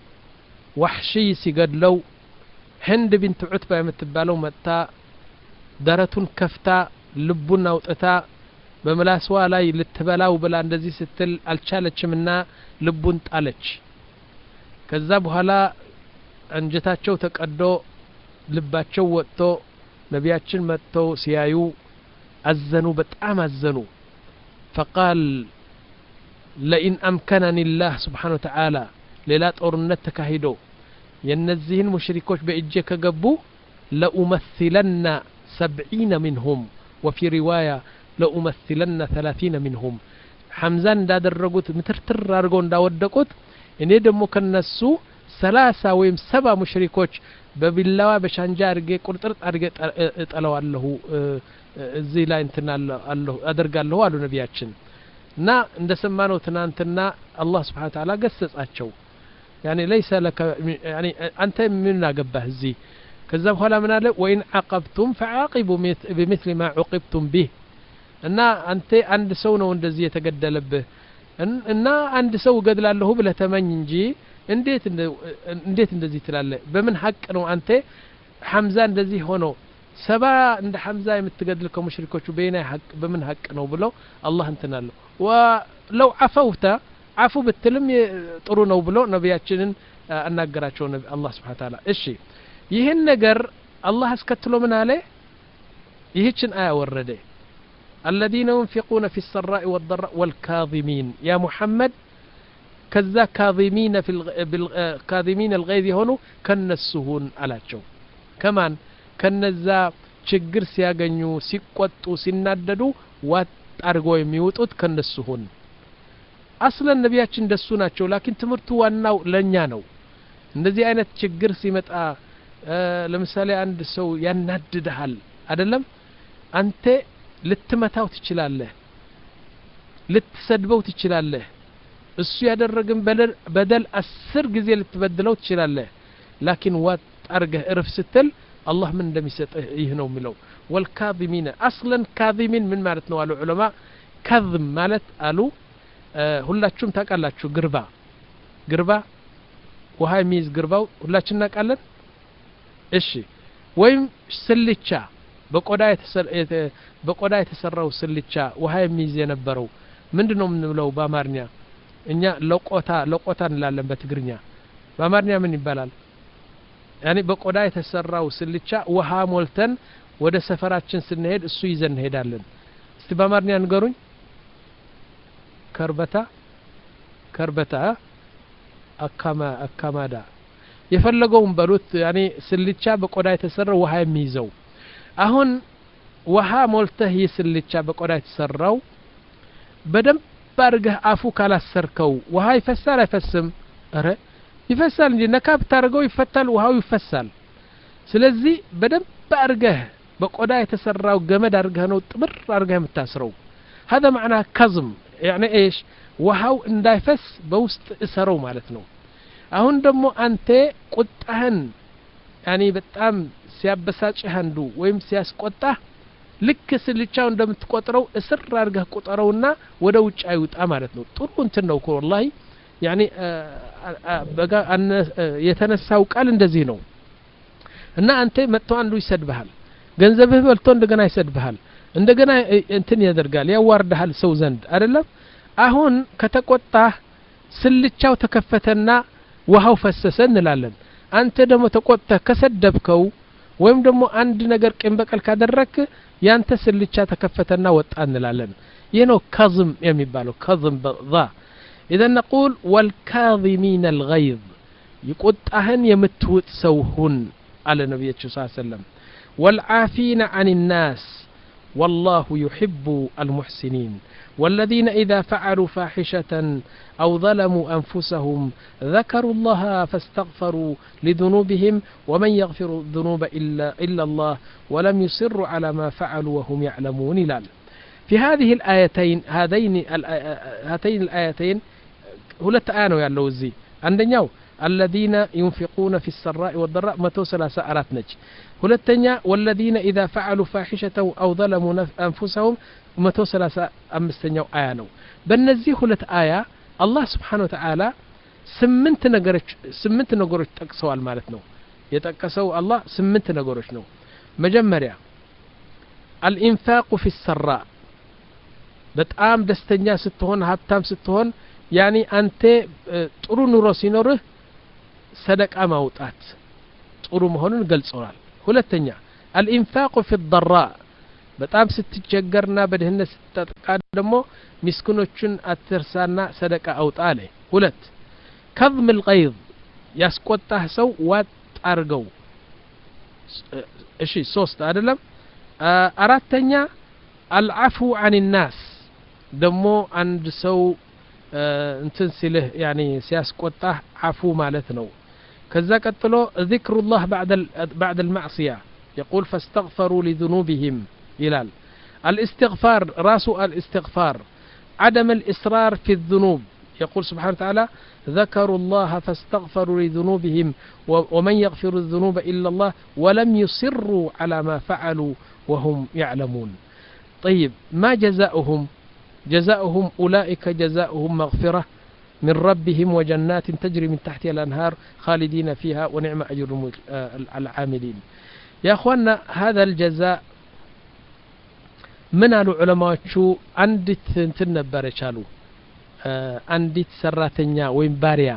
ዋሕሺ ሲገድለው ህንድ ቢንት ዑትባ የምትባለው መጥታ ደረቱን ከፍታ ልቡን አውጥታ በመላስዋ ላይ ልትበላው ብላ እንደዚህ ስትል አልቻለችምና ልቡን ጣለች ከዛ በኋላ አንጀታቸው ተቀዶ ልባቸው ወጥቶ ነቢያችን መጥተው ሲያዩ አዘኑ በጣም አዘኑ فقال لئن أمكنني الله سبحانه وتعالى ሌላ ጦርነት ተካሂዶ የነዚህን ሙሽሪኮች በእጄ ከገቡ لأمثلن سبعين منهم وفي رواية لأمثلن ثلاثين منهم حمزان እንዳደረጉት ምትርትር አድርገው እንዳወደቁት እኔ ደግሞ ከነሱ ሰላሳ ወይም ሰባ ሙሽሪኮች በቢላዋ በሻንጃ አድርጌ ቁርጥርጥ አድርጌ እጠለዋለሁ እዚህ ላይ እንትናለሁ አደርጋለሁ አሉ ነቢያችን እና እንደሰማነው ትናንትና አላህ Subhanahu Wa Ta'ala ገሰጻቸው يعني ليس لك يعني أنت من አገባህ እዚህ ከዛ በኋላ ምን አለ وإن عاقبتم فعاقبوا بمثل ما عوقبتم به እና አንተ አንድ ሰው ነው እንደዚህ የተገደለብህ እና አንድ ሰው ገድላለሁ ብለህ ተመኝ እንጂ እንዴት እንዴት እንደዚህ ትላለህ በምን ሐቅ ነው አንተ ሐምዛ እንደዚህ ሆኖ ሰባ እንደ ሐምዛ የምትገድል ከሙሽሪኮቹ በእኔ ሐቅ በምን ሐቅ ነው ብሎ አላህ እንትናለሁ ወለው عفوت عفو ብትልም ጥሩ ነው ብሎ ነቢያችንን አናገራቸው አላህ Subhanahu Wa Ta'ala እሺ ይሄን ነገር አላህ አስከትሎ ምን አለ ይህችን አያ ወረደ الذين ينفقون في السراء والضراء والكاظمين يا محمد كذا كاظمين في الكاظمين الغيظ هونو كنسهون አላቸው كمان ከነዛ ችግር ሲያገኙ ሲቆጡ ሲናደዱ ዋጥ አድርገው የሚወጡት ከነሱሁን አስለን ነቢያችን ደሱ ናቸው ላኪን ትምርቱ ዋናው ለኛ ነው እንደዚህ አይነት ችግር ሲመጣ ለምሳሌ አንድ ሰው ያናድዳል አይደለም አንተ ልትመታው ትችላለህ ልትሰድበው ትችላለህ እሱ ያደረገን በደል አስር ጊዜ ልትበድለው ትችላለህ ላኪን ዋጥ አድርገህ እርፍ ስትል الله من دم يسطه ይህ ነው የሚለው والكاظمين اصلا كاظمين ምን ማለት ነው አሉ ዑለማ كظم ማለት አሉ ሁላችሁም ታውቃላችሁ ግርባ ግርባ ውሃ የሚይዝ ግርባው ሁላችን እናውቃለን እሺ ወይም ስልቻ በቆዳ በቆዳ የተሰራው ስልቻ ውሃ የሚይዝ የነበረው ምንድነው የምንለው በአማርኛ እኛ ለቆታ ለቆታ እንላለን በትግርኛ በአማርኛ ምን ይባላል يعني በቆዳ የተሰራው ስልቻ ውሃ ሞልተን ወደ ሰፈራችን ስንሄድ እሱ ይዘን ሄዳለን እስቲ በአማርኛ ንገሩኝ ከርበታ ከርበታ አካማ አካማዳ የፈለገውን በሉት يعني ስልቻ በቆዳ የተሰራው ውሃ የሚይዘው አሁን ውሃ ሞልተህ ይስልቻ በቆዳ የተሰራው በደንብ ባርገህ አፉ ካላሰርከው ውሃ ይፈሳል አይፈስም አረ ይፈሳል እንጂ ነካብ ታርገው ይፈታል ውሃው ይፈሳል ስለዚህ በደንብ ባርገህ በቆዳ የተሰራው ገመድ አርገህ ነው ጥብር አርገህ የምታስረው هذا معنى كظم يعني ايش ውሃው እንዳይፈስ በውስጥ እሰረው ማለት ነው አሁን ደግሞ አንተ ቁጣህን يعني በጣም ሲያበሳጭህ አንዱ ወይም ሲያስቆጣህ ልክ ስልቻው እንደምትቆጥረው እስር አርገህ ቁጠረውና ወደ ውጭ አይውጣ ማለት ነው ጥሩ እንትን ነው ወላሂ يعني በጋ የተነሳው ቃል እንደዚህ ነው እና አንተ መጥቶ አንዱ ይሰድብሃል ገንዘብህ በልቶ እንደገና ይሰድብሃል እንደገና እንትን ያደርጋል ያዋርዳል ሰው ዘንድ አይደለም አሁን ከተቆጣህ ስልቻው ተከፈተና ውሃው ፈሰሰ እንላለን አንተ ደግሞ ተቆጥተህ ከሰደብከው ወይም ደግሞ አንድ ነገር ቅን በቀል ካደረክ ያንተ ስልቻ ተከፈተና ወጣ እንላለን ይሄ ነው ከዝም የሚባለው ከዝም በዛ إذا نقول والكاظمين الغيظ يقطعهن يمتوت سوهن على النبي صلى الله عليه وسلم والعافين عن الناس والله يحب المحسنين والذين إذا فعلوا فاحشة أو ظلموا أنفسهم ذكروا الله فاستغفروا لذنوبهم ومن يغفر الذنوب إلا, إلا الله ولم يصروا على ما فعلوا وهم يعلمون لال في هذه الآيتين هذين هاتين الآيتين ሁለት አያ ነው ያለው እዚህ አንደኛው الذين ينفقون في السراء والضراء متو ثلاثة أرات نج ሁለተኛ والذين إذا فعلوا فاحشة أو ظلموا أنفسهم متو ثلاثة أمستኛው አያ ነው በእነዚህ ሁለት አያ አላህ Subhanahu Wa Ta'ala ስምንት ነገሮች ስምንት ነገሮች ጠቅሰዋል ማለት ነው የጠቀሰው አላህ ስምንት ነገሮች ነው መጀመሪያ الإنفاق في السراء በጣም ደስተኛ ስትሆን ሀብታም ስትሆን ያኒ አንተ ጥሩ ኑሮ ሲኖርህ ሰደቃ ማውጣት ጥሩ መሆኑን ገልጸዋል ሁለተኛ الإنفاق في الضراء በጣም ስትቸገርና በድህነት ስትጠቃ ደግሞ ምስኪኖችን አትርሳና ሰደቃ አውጣ አለ ሁለት كظم الغيظ ያስቆጣህ ሰው ዋጥ አርገው እሺ ሶስት አይደለም አራተኛ العفو عن الناس ደሞ አንድ ሰው እንትን ሲልህ يعني ሲያስቆጣህ عفو ማለት ነው ከዛ ቀጥሎ ذكر الله بعد بعد المعصية يقول فاستغفروا لذنوبهم ይላል الاستغفار راس الاستغفار عدم الإصرار في الذنوب يقول سبحانه وتعالى ذكروا الله فاستغفروا لذنوبهم ومن يغفر الذنوب إلا الله ولم يصروا على ما فعلوا وهم يعلمون طيب ما جزاؤهم جزاؤهم أولئك جزاؤهم مغفرة من ربهم وجنات تجري من تحتها الأنهار خالدين فيها ونعم أجر العاملين يا أخوانا هذا الجزاء من العلماء شو عندت تنبر شالو عندت سراتنيا وين باريا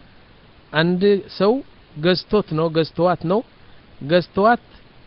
عند سو ገዝቶት ነው ገዝተዋት ነው ገዝተዋት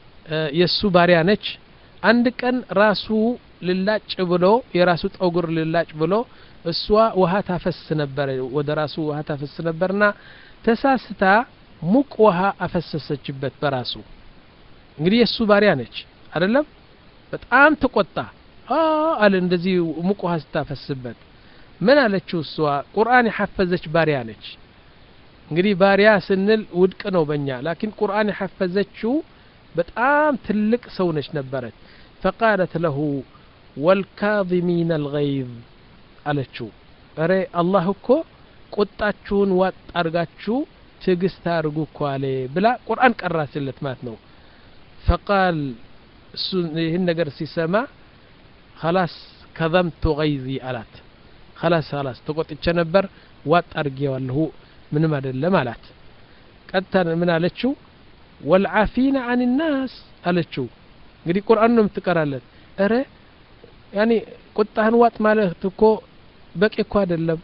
የሱ ባሪያ ነች አንድ ቀን ራሱ ልላጭ ብሎ የራሱ ጠጉር ልላጭ ብሎ እሷ ውሃ ታፈስ ነበር ወደ ራሱ ውሃ ታፈስ ነበርና ተሳስታ ሙቅ ውሃ አፈሰሰችበት በራሱ እንግዲህ የሱ ባሪያ ነች አይደለም በጣም ተቆጣ አለ እንደዚህ ሙቅ ውሃ ስታፈስበት ምን አለችው እሷ ቁርአን የሐፈዘች ባሪያ ነች እንግዲህ ባሪያ ስንል ውድቅ ነው በእኛ ላኪን ቁርአን የሐፈዘችው በጣም ትልቅ ሰው ነች ነበረች فقالت له والكاظمين الغيظ አለችው አረ አላህ እኮ ቁጣችሁን ዋጥ አርጋችሁ ትግስት አርጉ እኮ አለ ብላ ቁርአን ቀራችለት ማለት ነው فقال ይህን ነገር ሲሰማ خلاص كظمت غيظي አላት خلاص خلاص ተቆጥቼ ነበር ዋጥ አርጌዋለሁ ምንም አይደለም አላት ቀጥታ ምን አለችው والعافين عن الناس አለችው እንግዲህ ቁርአን ነው የምትቀራለት አረ ያኒ ቁጣህን ዋጥ ማለት እኮ በቂ እኮ አይደለም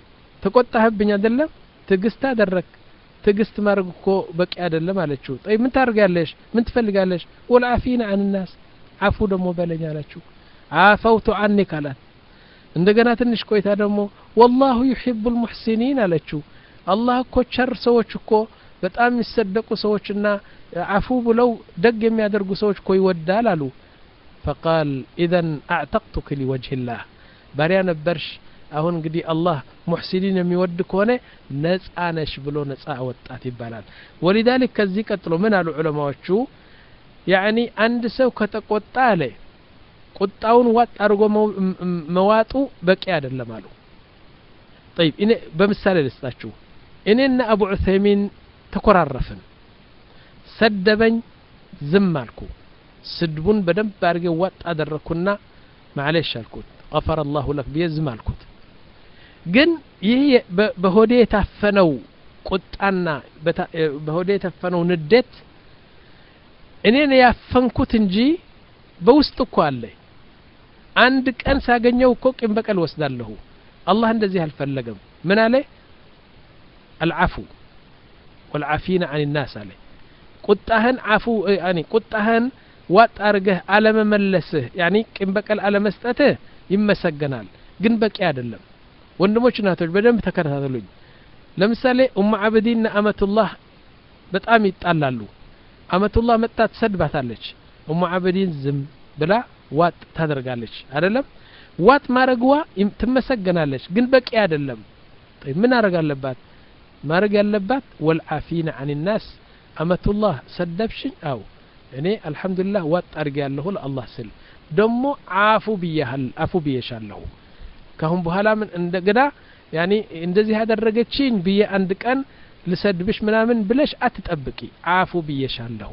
ተቆጣህብኝ አይደለም ትግስት አደረክ ትግስት ማድረግ እኮ በቂ አይደለም አለችው طيب ምን ታርጋለሽ ምን ትፈልጋለሽ والعافين عن الناس عفو ደሞ በለኝ አለችው عفوت عنك አላት እንደገና ትንሽ ቆይታ ደሞ والله يحب المحسنين አለችው አላህ እኮ ቸር ሰዎች እኮ በጣም ይሰደቁ ሰዎችና አፉ ብለው ደግ የሚያደርጉ ሰዎች እኮ ይወዳል አሉ فقال اذا اعتقتك لوجه الله ባሪያ ነበርሽ አሁን እንግዲህ አላህ ሙህሲኒን የሚወድ ከሆነ ነፃ ነሽ ብሎ ነፃ ወጣት ይባላል ولذلك ከዚህ ቀጥሎ ምን አሉ ዑለማዎቹ يعني አንድ ሰው ከተቆጣ አለ ቁጣውን ዋጥ አርጎ መዋጡ በቂ አይደለም አሉ طيب እኔ በምሳሌ ልስጣችሁ እኔና አቡ ዑሰይሚን ተኮራረፍን ሰደበኝ ዝም አልኩ ስድቡን በደንብ አርጌ ዋጥ አደረኩና ማለሽ አልኩት غفر الله لك بيزم አልኩት ግን ይሄ በሆዴ የታፈነው ቁጣና በሆዴ የታፈነው ንዴት እኔን ያፈንኩት እንጂ በውስጥ እኮ አለ አንድ ቀን ሳገኘው እኮ ቂም በቀል ወስዳለሁ አላህ እንደዚህ አልፈለገም ምን አለ العفو والعافين عن الناس عليه ቁጣህን عفو يعني ቁጣህን ዋጥ አርገህ አለ መመለስህ يعني ቂም በቀል አለ መስጠትህ ይመሰገናል ግን በቂ አይደለም ወንድሞች እናቶች በደንብ ተከታተሉኝ ለምሳሌ ኡም አብዲና አመቱላህ በጣም ይጣላሉ አመቱላህ መጣ ተሰድባታለች ኡም አብዲን ዝም ብላ ዋጥ ታደርጋለች አይደለም ዋጥ ማረግዋ ትመሰገናለች ግን በቂ አይደለም طيب ምን አረጋለባት ማረግ ያለባት والعافين عن الناس አመቱላህ ሰደብሽኝ አው እኔ አልহামዱሊላህ ዋጥ አርጋለሁ ለአላህ ስል ደሞ አፉ ቢያህል አፉ ቢየሻለሁ ካሁን በኋላ ምን እንደገና ያኒ እንደዚህ ያደረገችኝ ብዬ አንድ ቀን ልሰድብሽ ምናምን ብለሽ አትጠብቂ አፉ ብዬሻለሁ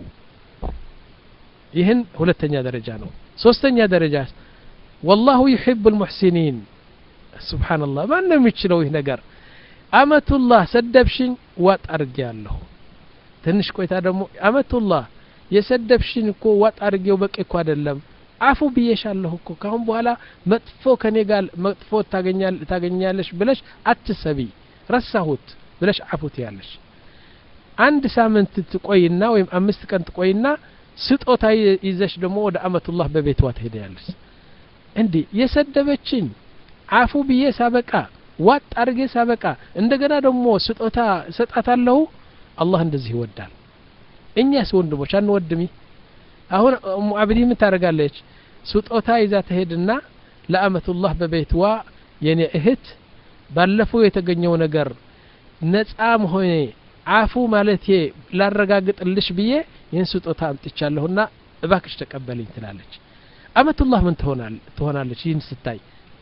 ይህን ሁለተኛ ደረጃ ነው ሶስተኛ ደረጃ والله يحب المحسنين سبحان الله ما ነው የሚችለው ይህ ነገር አመቱላህ ሰደብሽኝ ዋጥ አርጊያለሁ ትንሽ ቆይታ ደግሞ አመቱላህ የሰደብሽኝ እኮ ዋጥ አርጊው በቂ እኮ አይደለም አፉ ብዬሻለሁ እኮ ካሁን በኋላ መጥፎ ከኔ ጋር መጥፎ ታገኛል ታገኛለሽ ብለሽ አትሰቢ ረሳሁት ብለሽ አፉት ያለሽ አንድ ሳምንት ትቆይና ወይም አምስት ቀን ትቆይና ስጦታ ይዘሽ ደግሞ ወደ አመቱላህ በቤቷ ትሄዳለሽ እንዴ የሰደበችኝ አፉ ብዬ ሳበቃ ዋጥ አርጌ ሳበቃ እንደገና ደግሞ ስጦታ ሰጣታለሁ አላህ እንደዚህ ይወዳል እኛስ ወንድሞች አንወድሚ አሁን ኡሙ አብዲ ምን ታረጋለች ስጦታ ይዛ ትሄድና ለአመቱላህ በቤቷ የኔ እህት ባለፈው የተገኘው ነገር ነጻም ሆነ አፉ ማለቴ ላረጋግጥልሽ ብዬ ይህን ስጦታ አምጥቻለሁና እባክሽ ተቀበልኝ ትላለች አመቱላህ ምን ትሆናል ትሆናለች ይህን ስታይ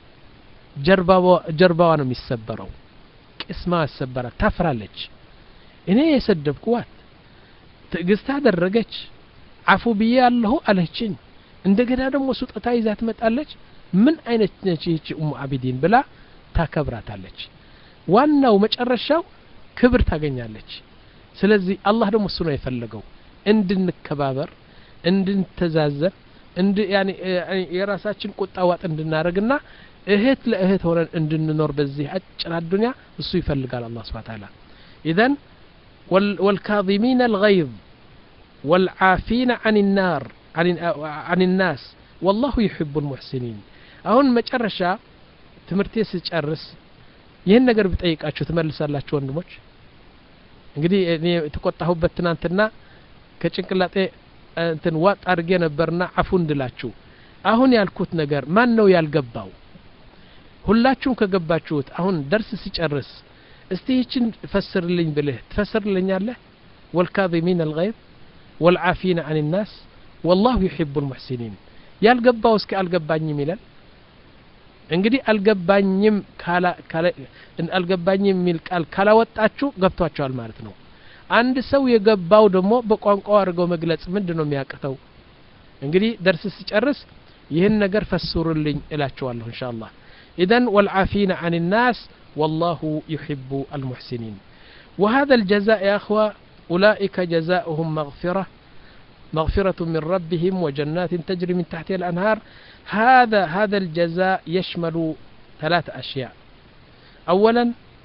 ጀርባዋ ጀርባዋ ነው የሚሰበረው ቅስማ ያሰበራ ታፍራለች እኔ የሰደብኩዋት ትግስታ አደረገች አፉ ብዬ አለሁ አለችኝ እንደገና ደግሞ ስጦታ ይዛ ትመጣለች ምን አይነት ነች ይህች ኡሙ አቢዲን ብላ ታከብራታለች ዋናው መጨረሻው ክብር ታገኛለች ስለዚህ አላህ ደግሞ እሱ ነው የፈለገው እንድንከባበር እንድንተዛዘን እንድ ያኒ የራሳችን ቁጣ ዋጥ እንድናረግና እህት ለእህት ሆነን እንድንኖር በዚህ አጭር ዱንያ እሱ ይፈልጋል አላህ Subhanahu Wa Ta'ala اذا والكاظمين الغيظ والعافين عن النار عن عن الناس والله يحب المحسنين አሁን መጨረሻ ትምርቴ ስጨርስ ይሄን ነገር ብጠይቃችሁ ትመልሳላችሁ ወንድሞች እንግዲህ እኔ ተቆጣሁበት ትናንትና ከጭንቅላጤ እንትን ዋጥ አርጌ ነበርና አፉ እንድላችሁ አሁን ያልኩት ነገር ማን ነው ያልገባው ሁላችሁም ከገባችሁት አሁን ደርስ ሲጨርስ እስቲ ይችን ፈስርልኝ ብለህ ትፈስርልኛለህ والكاظمين الغيظ والعافين عن الناس والله يحب المحسنين ያልገባው እስኪ አልገባኝም ይላል እንግዲህ አልገባኝም ካላ ካላ አልገባኝም ሚል ቃል ካላወጣችሁ ገብቷችኋል ማለት ነው አንድ ሰው የገባው ደግሞ በቋንቋው አድርገው መግለጽ ምንድነው የሚያቀተው እንግዲህ ደርስ ሲጨርስ ይህን ነገር ፈስሩልኝ እላችኋለሁ ኢንሻአላህ اذا والعافين عن الناس والله يحب المحسنين وهذا الجزاء يا اخوه اولئك جزاؤهم مغفرة مغفرة من ربهم وجنات تجري من تحتها الانهار هذا هذا الجزاء يشمل ثلاث اشياء اولا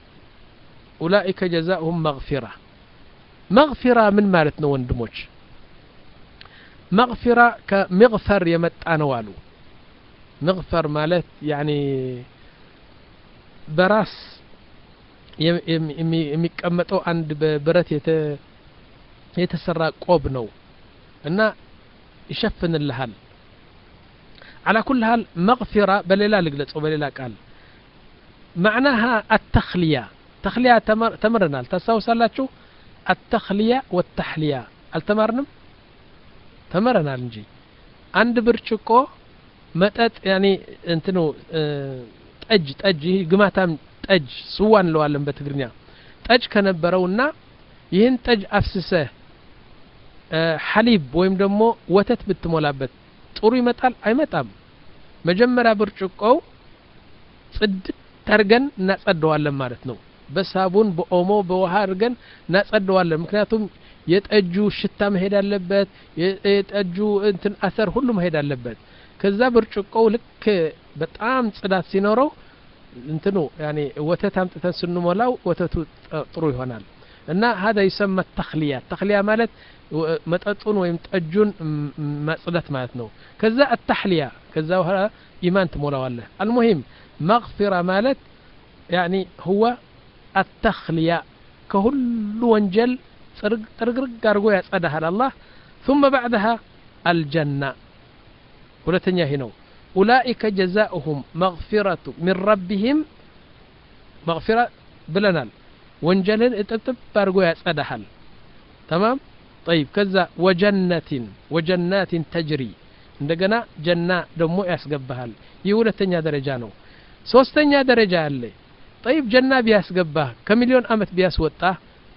اولئك جزاؤهم مغفرة مغفرة من مالتنا وندموج مغفرة كمغفر يمتانوالو مغفر مالت يعني براس የሚቀመጠው አንድ በብረት የተሰራ ቆብ ነው እና ይሸፍንልሃል على كل حال مغفرة بليلا لقلص وبليلا قال معناها التخلية تخلية تمر تمرنا تساوسالاችሁ التخلية والتحلية التمرنم تمرنا እንጂ አንድ ብርጭቆ መጠጥ يعني እንትኑ ጠጅ ጠጅ ግማታም ጠጅ ስዋን ለዋለን በትግርኛ ጠጅ ከነበረውና ይህን ጠጅ አፍስሰ ሐሊብ ወይም ደግሞ ወተት ብትሞላበት ጥሩ ይመጣል አይመጣም መጀመሪያ ብርጭቆው ጽድ ታርገን እናጸደዋለን ማለት ነው በሳቡን በኦሞ በውሃ አርገን እናጸደዋለን ምክንያቱም የጠጁ ሽታ መሄድ አለበት የጠጁ እንትን አሰር ሁሉ መሄድ አለበት ከዛ ብርጭቆው ልክ በጣም ጽዳት ሲኖረው እንትኑ يعني ወተት አምጥተን ስንሞላው ወተቱ ጥሩ ይሆናል እና هذا يسمى التخلية التخلية ማለት መጠጡን ወይም ጠጁን ማጽዳት ማለት ነው ከዛ التحلية ከዛ በኋላ ኢማን ትሞላዋለህ المهم مغفرة ማለት يعني هو التخلية كل ወንጀል ጥርግርግ አድርጎ ያጸዳሃል አላህ ثم بعدها الجنة ሁለተኛ ይሄ ነው أولئك جزاؤهم مغفرة من ربهم مغفرة بلنال وانجلن اتطب بارغو يصدحال تمام طيب كذا وجنة وجنات تجري እንደገና ጀና ደሞ ያስገባሃል ይህ ሁለተኛ ደረጃ ነው ሶስተኛ ደረጃ አለ طيب ጀና ቢያስገባህ ከሚሊዮን አመት ቢያስወጣ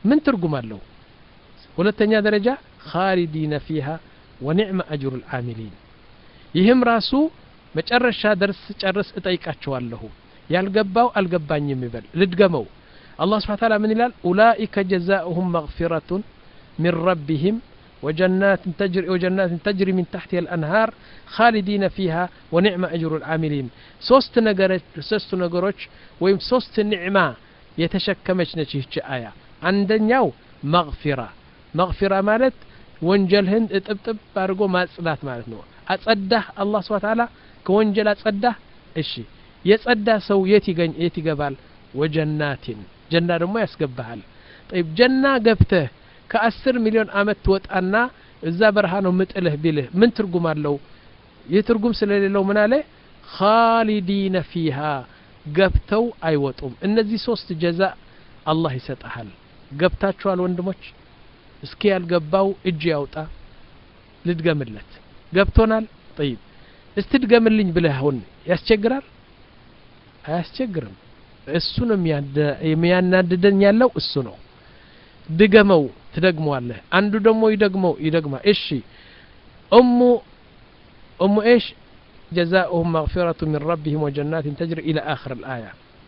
ምን ትርጉም አለው? ሁለተኛ ደረጃ خالدين فيها ونعم أجر العاملين ይህም ራሱ መጨረሻ ደርስ ጨርስ እጠይቃቸዋለሁ ያልገባው አልገባኝም ይበል ልድገመው አላህ Subhanahu Wa Ta'ala ምን ይላል أولئك جزاؤهم مغفرة من ربهم وجنات تجري وجنات تجري من تحتها الأنهار خالدين فيها ونعم أجر العاملين ሶስት ነገሮች ሶስት ነገሮች ወይም ሶስት ኒዕማ የተሸከመች ነች ይህች አያ አንደኛው مغفرة مغفرة ማለት ወንጀልህን እጥብጥብ አድርጎ ማጽዳት ማለት ነው አጸዳህ አላህ Subhanahu Wa Ta'ala ከወንጀል አጸዳህ እሺ የጸዳ ሰው የት ይገኝ የት ይገባል ወጀናቲን ጀና ደግሞ ያስገባሃል طيب ጀና ገብተህ ከ10 ሚሊዮን አመት ትወጣና እዛ በረሃ ነው ምጥልህ ቢልህ ምን ትርጉም አለው የትርጉም ስለሌለው ምን አለ خالدين فيها ገብተው አይወጡም እነዚህ ሶስት ጀዛ አላህ ይሰጣል ገብታችኋል ወንድሞች እስኪ ያልገባው እጅ ያውጣ ልድገምለት ገብቶናል طيب استدገምልኝ ብለህ አሁን ያስቸግራል አያስቸግርም እሱ ነው የሚያናድደኝ ያለው እሱ ነው ድገመው ትደግመዋለህ አንዱ ደግሞ ይደግመው ይደግማ እሺ ኡሙ ኡሙ ايش جزاؤهم مغفرة من ربهم وجنات تجري إلى آخر الآية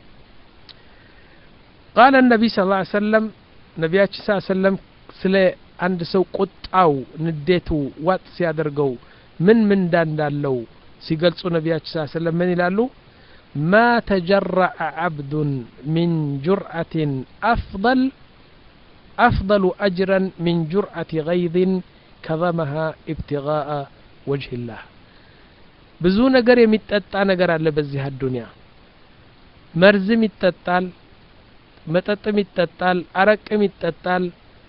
قال النبي صلى الله عليه وسلم نبياتش صلى الله عليه وسلم ስለ አንድ ሰው ቁጣው ንዴቱ ዋጥ ሲያደርገው ምን ምን እንዳለው ሲገልጹ ነብያችን ሰለላሁ ዐለይሂ ወሰለም ምን ይላሉ ما تجرع عبد من جرعة أفضل أفضل أجرا من جرعة غيظ كظمها ابتغاء وجه الله ብዙ ነገር የሚጠጣ ነገር አለ በዚህ አዱንያ መርዝም ይጠጣል መጠጥም ይጠጣል አረቅም ይጠጣል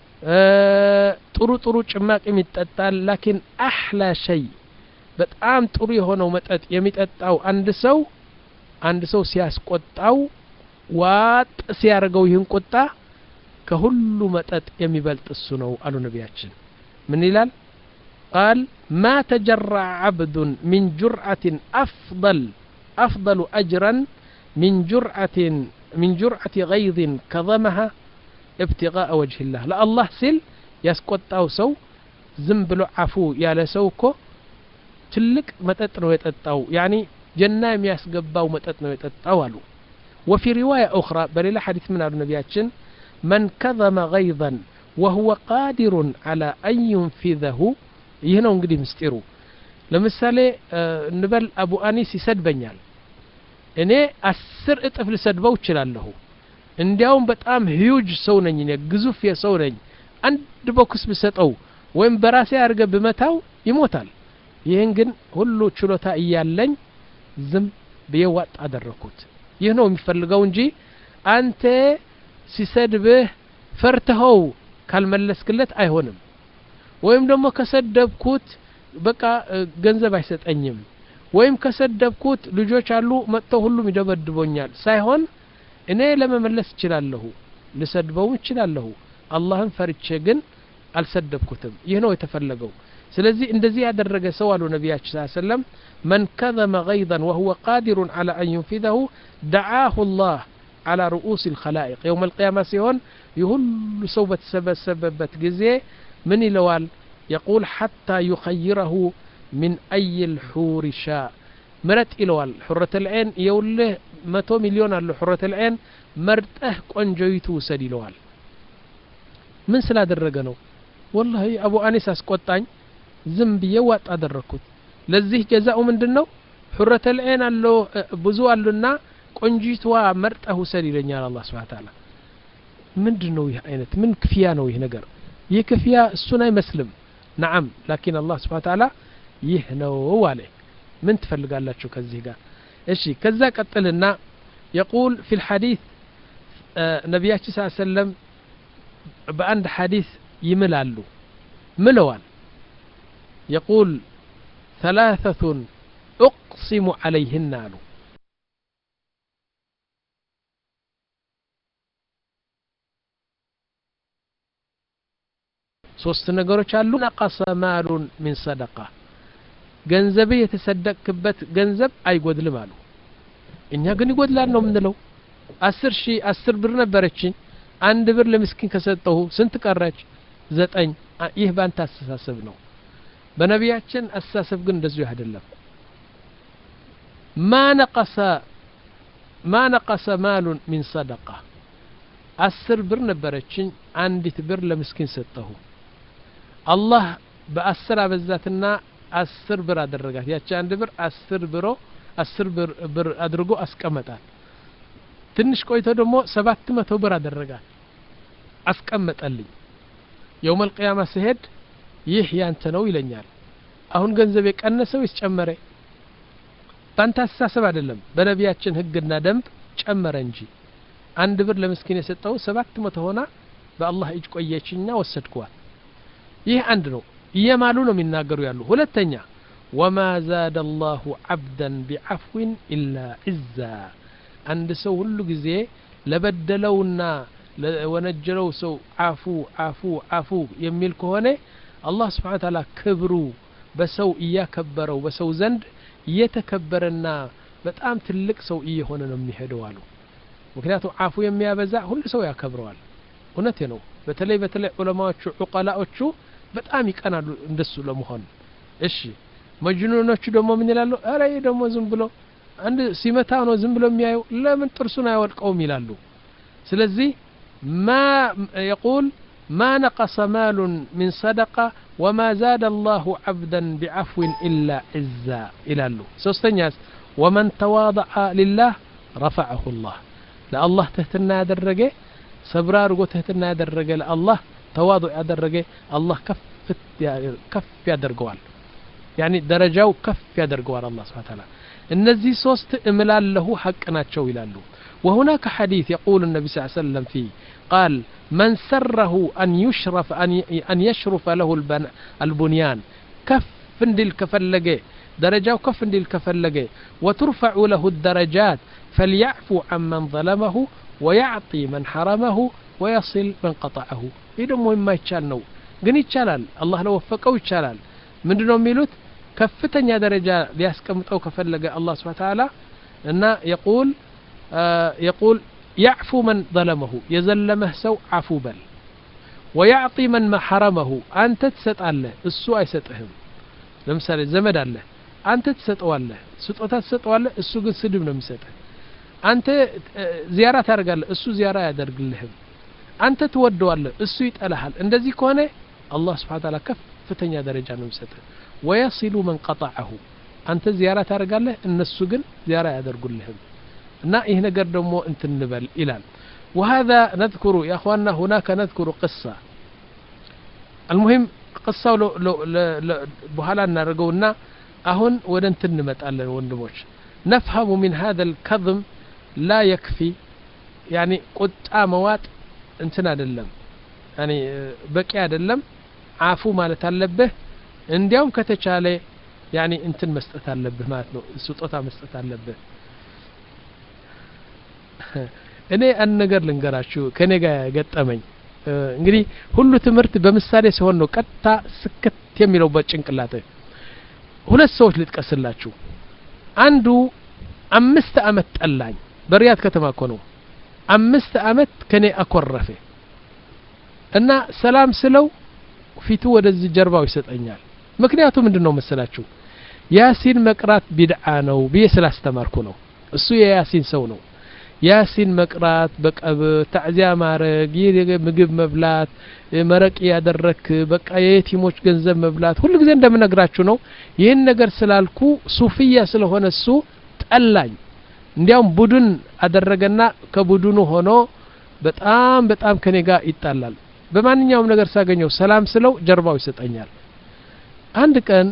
ጥሩ ጥሩ ጭማቂም ይጠጣል ላኪን አህላ ሸይ በጣም ጥሩ የሆነው መጠጥ የሚጠጣው አንድ ሰው አንድ ሰው ሲያስቆጣው ዋጥ ሲያርገው ይህን ቁጣ ከሁሉ መጠጥ የሚበልጥ እሱ ነው አሉ ነብያችን ምን ይላል قال ما تجرع عبد من جرعة أفضل أفضل أجرا من جرعة من جرعة غيظ كظمها ابتغاء وجه الله لا الله سل يسقطاو سو ዝም ብሎ አፉ ያለ ሰው እኮ ትልቅ መጠጥ ነው የጠጣው يعني ጀና የሚያስገባው መጠጥ ነው የጠጣው አሉ وفي رواية أخرى بل حديث من النبياتين من كظم غيظا وهو قادر على أن ينفذه ይሄው እንግዲህ ምስጢሩ ለምሳሌ እንበል አቡ አኒስ ይሰድበኛል እኔ አስር እጥፍ ልሰድበው እችላለሁ እንዲያውም በጣም ሂዩጅ ሰው ነኝ እኔ ግዙፍ የሰው ነኝ አንድ ቦክስ ብሰጠው ወይም በራሴ አርገ በመታው ይሞታል ይሄን ግን ሁሉ ችሎታ እያለኝ ዝም በየዋጥ አደረኩት ይሄ ነው የሚፈልገው እንጂ አንተ ሲሰድብህ ፈርተኸው ካልመለስክለት አይሆንም ወይም ደግሞ ከሰደብኩት በቃ ገንዘብ አይሰጠኝም ወይም ከሰደብኩት ልጆች አሉ መጥተው ሁሉም ይደበድቦኛል ሳይሆን እኔ ለመመለስ እችላለሁ ልሰድበው እችላለሁ አላህን ፈርቼ ግን አልሰደብኩትም ይሄ ነው የተፈለገው ስለዚህ እንደዚህ ያደረገ ሰው አሉ ነብያችን ሰለላሁ ዐለይሂ ወሰለም من كظم غيظا وهو قادر على أن ينفذه دعاه الله على رؤوس الخلائق يوم القيامة سيهون يهل صوبة سبب سببت جزي من الوال يقول حتى يخيره من أي الحور شاء مرت الوال حرة العين يوله مئة مليون على حرة العين مرته قنجيته سدي الوال من سلا درجنو والله أبو أنيس أسقطان زنبي وات أدركت لذيه جزاء من دنو حرة العين اللو بزو اللنا قنجيتوا مرته سدي لنيال الله سبحانه وتعالى من دنو يهينت من كفيانو يهنجر يكفيا السنة مسلم نعم لكن الله سبحانه وتعالى يهنو عليه من تفلق الله شو كذيقا إيشي كذا قتلنا يقول في الحديث آه نبياتي صلى الله عليه وسلم بأن حديث يملالو ملوان يقول ثلاثة أقسم عليهن له ሶስት ነገሮች አሉ ነቀሰ ማሉን من صدقه ገንዘብ የተሰደቅበት ገንዘብ አይጎድልም አሉ እኛ ግን ይጎድላል ነው ምንለው አስር ሺህ አስር ብር ነበረችኝ አንድ ብር ለምስኪን ከሰጠው ስንት ቀረች ዘጠኝ ይህ ባንተ አስተሳሰብ ነው በነቢያችን አስተሳሰብ ግን እንደዚህ አይደለም ما نقص ما نقص مال من صدقه አስር ብር ነበረችኝ አንዲት ብር ለምስኪን ሰጠሁ አላህ በአስር አበዛትና አስር ብር አደረጋት ያቺ አንድ ብር አስር ብሮ አስር ብር ብር አድርጎ አስቀመጣት ትንሽ ቆይቶ ደግሞ ሰባት መቶ ብር አደረጋት አስቀመጠልኝ يوم القيامه ሲሄድ ይህ ያንተ ነው ይለኛል አሁን ገንዘብ የቀነሰው ይጨመረ ባንተ አስተሳሰብ አይደለም በነቢያችን ህግና ደንብ ጨመረ እንጂ አንድ ብር ለምስኪን የሰጠው ሰባት መቶ ሆና በአላህ እጅ ቆየችና ወሰድኳት ይህ አንድ ነው እየማሉ ነው የሚናገሩ ያሉ ሁለተኛ وما زاد الله عبدا بعفو الا عزا አንድ ሰው ሁሉ ጊዜ ለበደለውና ለወነጀለው ሰው አፉ አፉ አፉ የሚል ከሆነ አላህ Subhanahu Wa Ta'ala ክብሩ በሰው እያከበረው በሰው ዘንድ እየተከበረና በጣም ትልቅ ሰው እየሆነ ነው የሚሄደው አሉ ምክንያቱም አፉ የሚያበዛ ሁሉ ሰው ያከብረዋል እውነቴ ነው በተለይ በተለይ ዑለማዎቹ ዑቀላዎቹ በጣም ይቀናሉ እንደሱ ለመሆን እሺ መጅኑኖቹ ደግሞ ምን ይላሉ አረ ደግሞ ዝም ብሎ አንድ ሲመታ ነው ዝም ብሎ የሚያዩ ለምን ጥርሱን አይወድቀውም ይላሉ ስለዚህ ما يقول ما نقص مال من صدقه وما زاد الله عبدا بعفو الا عزا ይላሉ ሶስተኛስ ومن تواضع لله رفعه الله ለአላህ ተህትና ያደረገ ሰብራ አድርጎ ተህትና ያደረገ ለአላህ ተዋضع ያደረገ አላህ ከፍ ከፍ ያደርገዋል يعني ደረጃው ከፍ ያደርገዋል አላህ Subhanahu Wa Ta'ala እነዚህ ሶስት እምላልሁ ሐቅ ናቸው ይላሉ وهناك حديث يقول النبي صلى الله عليه وسلم فيه قال من سره أن يشرف أن يشرف له البنيان كف اندل كفلجه درجة كف اندل كفلجه وترفع له الدرجات فليعفو عمن ظلمه ويعطي من حرمه ويصل من قطعه إذا مهم ما يتشالنو ግን ይቻላል አላህ ለወፈቀው ይቻላል ምንድነው የሚሉት ከፍተኛ ደረጃ ሊያስቀምጠው ከፈለገ አላህ Subhanahu Wa Ta'ala እና يقول آه يقول يعفو من ظلمه يزلمه سو عفو بل ويعطي من ما حرمه أنت تسطاله السو አይሰጥህም ለምሳሌ ዘመድ አለ አንተ ትሰጠዋለህ ስጦታ ትሰጠዋለህ እሱ ግን ስድብ ነው የሚሰጥህ አንተ ዚያራ ታደርጋለህ እሱ ዚያራ ያደርግልህም አንተ ትወደዋለህ እሱ ይጠላሃል እንደዚህ ከሆነ አላህ Subhanahu Wa Ta'ala ከፍተኛ ደረጃ ነው የሚሰጥህ ويصل من قطعه አንተ ዚያራ ታደርጋለህ እነሱ ግን ዚያራ ያደርጉልህም እና ይሄ ነገር ደግሞ እንትን እንበል ይላል وهذا نذكر يا اخواننا هناك نذكر قصه المهم قصه لو بحالا እናደርገውና አሁን ወደ እንትን እንመጣለን ወንድሞች نفهم من هذا الكظم لا يكفي يعني ቁጣ መዋጥ እንትን አይደለም يعني በቂ አይደለም አፉ ማለት አለብህ እንዲያውም ከተቻለ يعني እንትን መስጠት አለብህ ማለት ነው ስጦታ መስጠት አለብህ እኔ አንድ ነገር ልንገራችሁ ከኔ ጋር ገጠመኝ እንግዲህ ሁሉ ትምህርት በምሳሌ ሲሆን ነው ቀጥታ ስክት የሚለው በጭንቅላቴ ሁለት ሰዎች ልጥቀስላችሁ አንዱ አምስት አመት ጠላኝ በሪያድ ከተማ እኮ ነው አምስት አመት ከኔ አኮረፈ እና ሰላም ስለው ፊቱ ወደዚህ ጀርባው ይሰጠኛል ምክንያቱም ምንድነው መሰላችሁ ያሲን መቅራት ቢድዓ ነው ብዬ ስላስተማርኩ ነው እሱ የያሲን ሰው ነው ያሲን መቅራት በቀብ ተዕዚያ ማረግ ምግብ መብላት መረቅ ያደረክ በቃ የየቲሞች ገንዘብ መብላት ሁሉ ጊዜ እንደምነግራችሁ ነው ይሄን ነገር ስላልኩ ሱፊያ ስለሆነ እሱ ጠላኝ እንዲያውም ቡድን አደረገና ከቡድኑ ሆኖ በጣም በጣም ከኔ ጋር ይጣላል በማንኛውም ነገር ሳገኘው ሰላም ስለው ጀርባው ይሰጠኛል አንድ ቀን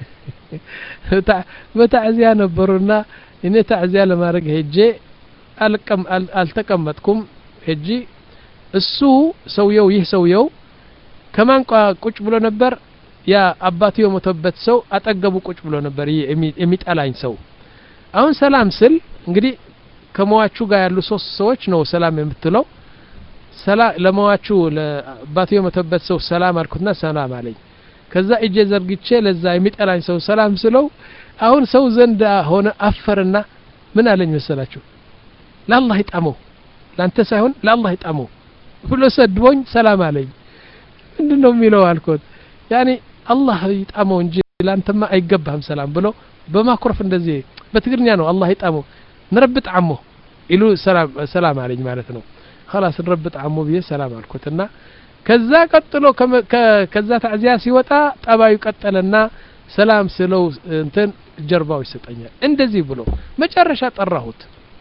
በተዕዚያ ነበርና እኔ ተዕዚያ ለማድረግ ሄጄ አልቀም አልተቀመጥኩም ሄጂ እሱ ሰውየው ይህ ሰውየው ከማን ቁጭ ብሎ ነበር ያ አባቱ የሞተበት ሰው አጠገቡ ቁጭ ብሎ ነበር የሚጣላኝ ሰው አሁን ሰላም ስል እንግዲህ ከመዋቹ ጋር ያሉ ሶስት ሰዎች ነው ሰላም የምትለው ሰላም ለመዋቹ ለአባቱ የሞተበት ሰው ሰላም አልኩትና ሰላም አለኝ ከዛ እጄ ዘርግቼ ለዛ የሚጣላኝ ሰው ሰላም ስለው አሁን ሰው ዘንድ ሆነ አፈርና ምን አለኝ መሰላችሁ ለአላህ ይጣመው ላንተ ሳይሆን ለአላህ ይጣመው ብሎ ሰድቦኝ ሰላም አለኝ ምንድነው የሚለው አልኩት ያኒ አላህ ይጣመው እንጂ ላንተማ አይገባም ሰላም ብሎ በማኩረፍ እንደዚህ በትግርኛ ነው አላህ ይጣመው ነረብጥ አሞ ኢሉ ሰላም ሰላም አለኝ ማለት ነው خلاص ነረብጥ አሞ ብዬ ሰላም አልኩትና ከዛ ቀጥሎ ከዛ ታዚያ ሲወጣ ጠባዩ ቀጠለና ሰላም ስለው እንትን ጀርባው ይሰጠኛል እንደዚህ ብሎ መጨረሻ ጠራሁት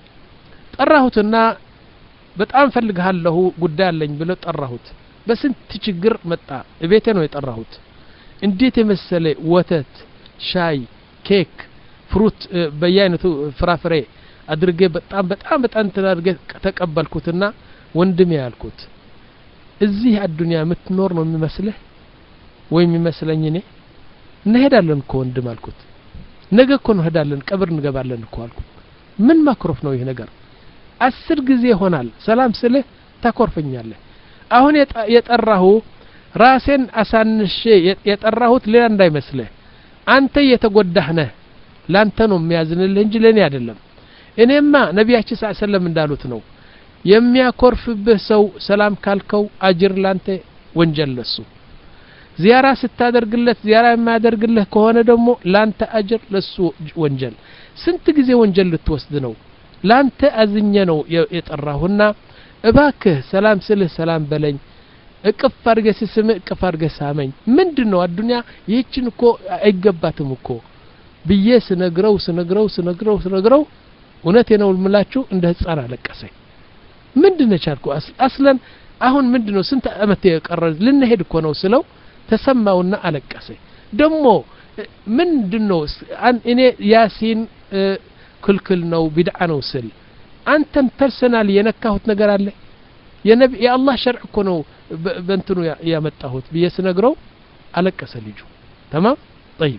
ጠራሁትና በጣም ፈልግሃለሁ ጉዳይ አለኝ ብሎ ጠራሁት በስንት ችግር መጣ እቤቴ ነው የጠራሁት እንዴት የመሰለ ወተት ሻይ ኬክ ፍሩት በየአይነቱ ፍራፍሬ አድርጌ በጣም በጣም በጣም ተናርገ ተቀበልኩትና ወንድሜ ያልኩት እዚህ አዱንያ ምትኖር ነው የሚመስልህ ወይ የሚመስለኝ እኔ እንሄዳለን እኮ ወንድም አልኩት ነገ እኮ እንሄዳለን ቀብር እንገባለን እኮ አልኩት ምን ማክሮፍ ነው ይሄ ነገር አስር ጊዜ ሆናል ሰላም ስልህ ታኮርፈኛለህ አሁን የጠራሁ ራሴን አሳንሼ የጠራሁት ሌላ እንዳይመስልህ አንተ የተጎዳህ ነህ ላንተ ነው የሚያዝንልህ እንጂ ለኔ አይደለም እኔማ ነብያችን ሰለላሁ ዐለይሂ ወሰለም እንዳሉት ነው የሚያኮርፍብህ ሰው ሰላም ካልከው አጅር ላንተ ወንጀል ለሱ ዚያራ ስታደርግለት ዚያራ የማያደርግልህ ከሆነ ደግሞ ላንተ አጅር ለሱ ወንጀል ስንት ጊዜ ወንጀል ልትወስድ ነው ላንተ አዝኘ ነው የጠራሁና እባክህ ሰላም ስልህ ሰላም በለኝ እቅፍ አድርገህ ስስምህ እቅፍ አድርገህ ሳመኝ ምንድነው አዱንያ ይህችን እኮ አይገባትም እኮ ብዬ ስነግረው ስነግረው ስነግረው ስነግረው እውነቴ ነው ልምላችሁ እንደ ህፃን አለቀሰኝ ምንድነው ቻልኩ አስለን አሁን ምንድነው ስንት አመት የቀረ ልንሄድ እኮ ነው ስለው ተሰማውና አለቀሰኝ ደሞ ምንድነው እኔ ያሲን ክልክል ነው ቢድዓ ነው ስል አንተም ፐርሰናል የነካሁት ነገር አለ የነቢ የአላህ ሸርዕ እኮ ነው በእንትኑ ያመጣሁት በየስነግረው አለቀሰ ልጁ تمام طيب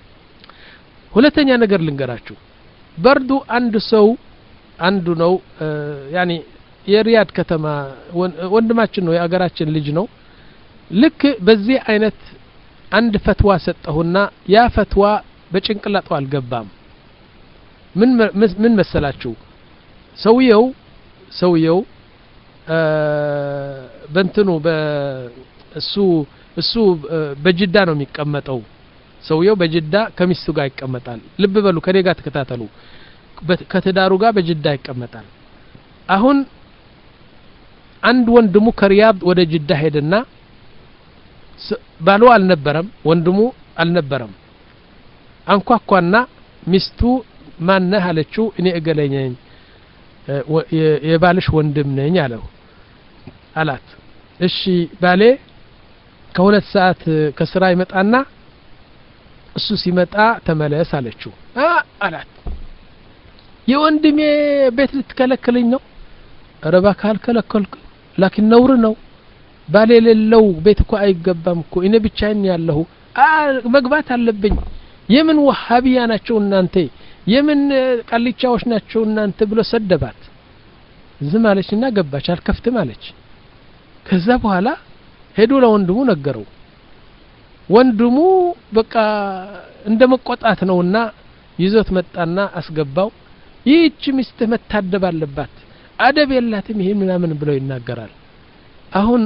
ሁለተኛ ነገር ልንገራችሁ በርዱ አንድ ሰው አንዱ ነው ያኒ የሪያድ ከተማ ወንድማችን ነው የአገራችን ልጅ ነው ልክ በዚህ አይነት አንድ ፈትዋ ሰጠሁና ያ ፈትዋ በጭንቅላቱ አልገባም ምን ምን መሰላችሁ ሰውየው ሰውየው በእንትኑ በእሱ እሱ በጅዳ ነው የሚቀመጠው ሰውየው በጅዳ ከሚስቱ ጋር ይቀመጣል ልብ በሉ ከኔ ጋር ተከታተሉ ከትዳሩ ጋር በጅዳ ይቀመጣል አሁን አንድ ወንድሙ ከሪያድ ወደ ጅዳ ሄደና ባሉ አልነበረም ወንድሙ አልነበረም አንኳኳና ሚስቱ ማን ነህ አለችው እኔ እገለኛኝ የባልሽ ወንድም ነኝ አለው አላት እሺ ባሌ ከሁለት ሰዓት ከስራ ይመጣና እሱ ሲመጣ ተመለስ አለችው አ አላት የወንድሜ ቤት ልትከለክለኝ ነው ረባ ካልከለከልኩ ላኪን ነውር ነው ባሌ ለለው ቤት እኮ አይገባም እኮ እኔ ብቻዬን ያለሁ መግባት አለብኝ የምን ወሃቢያ ናቸው እናንተ የምን ቃልቻዎች ናቸው እናንተ ብሎ ሰደባት ዝም አለችና ገባች አልከፍትም አለች ከዛ በኋላ ሄዶ ለወንድሙ ነገረው ወንድሙ በቃ እንደመቆጣት ነውና ይዞት መጣና አስገባው ይህች ሚስት መታደብ አለባት አደብ የላትም ይሄ ምናምን ብለው ይናገራል አሁን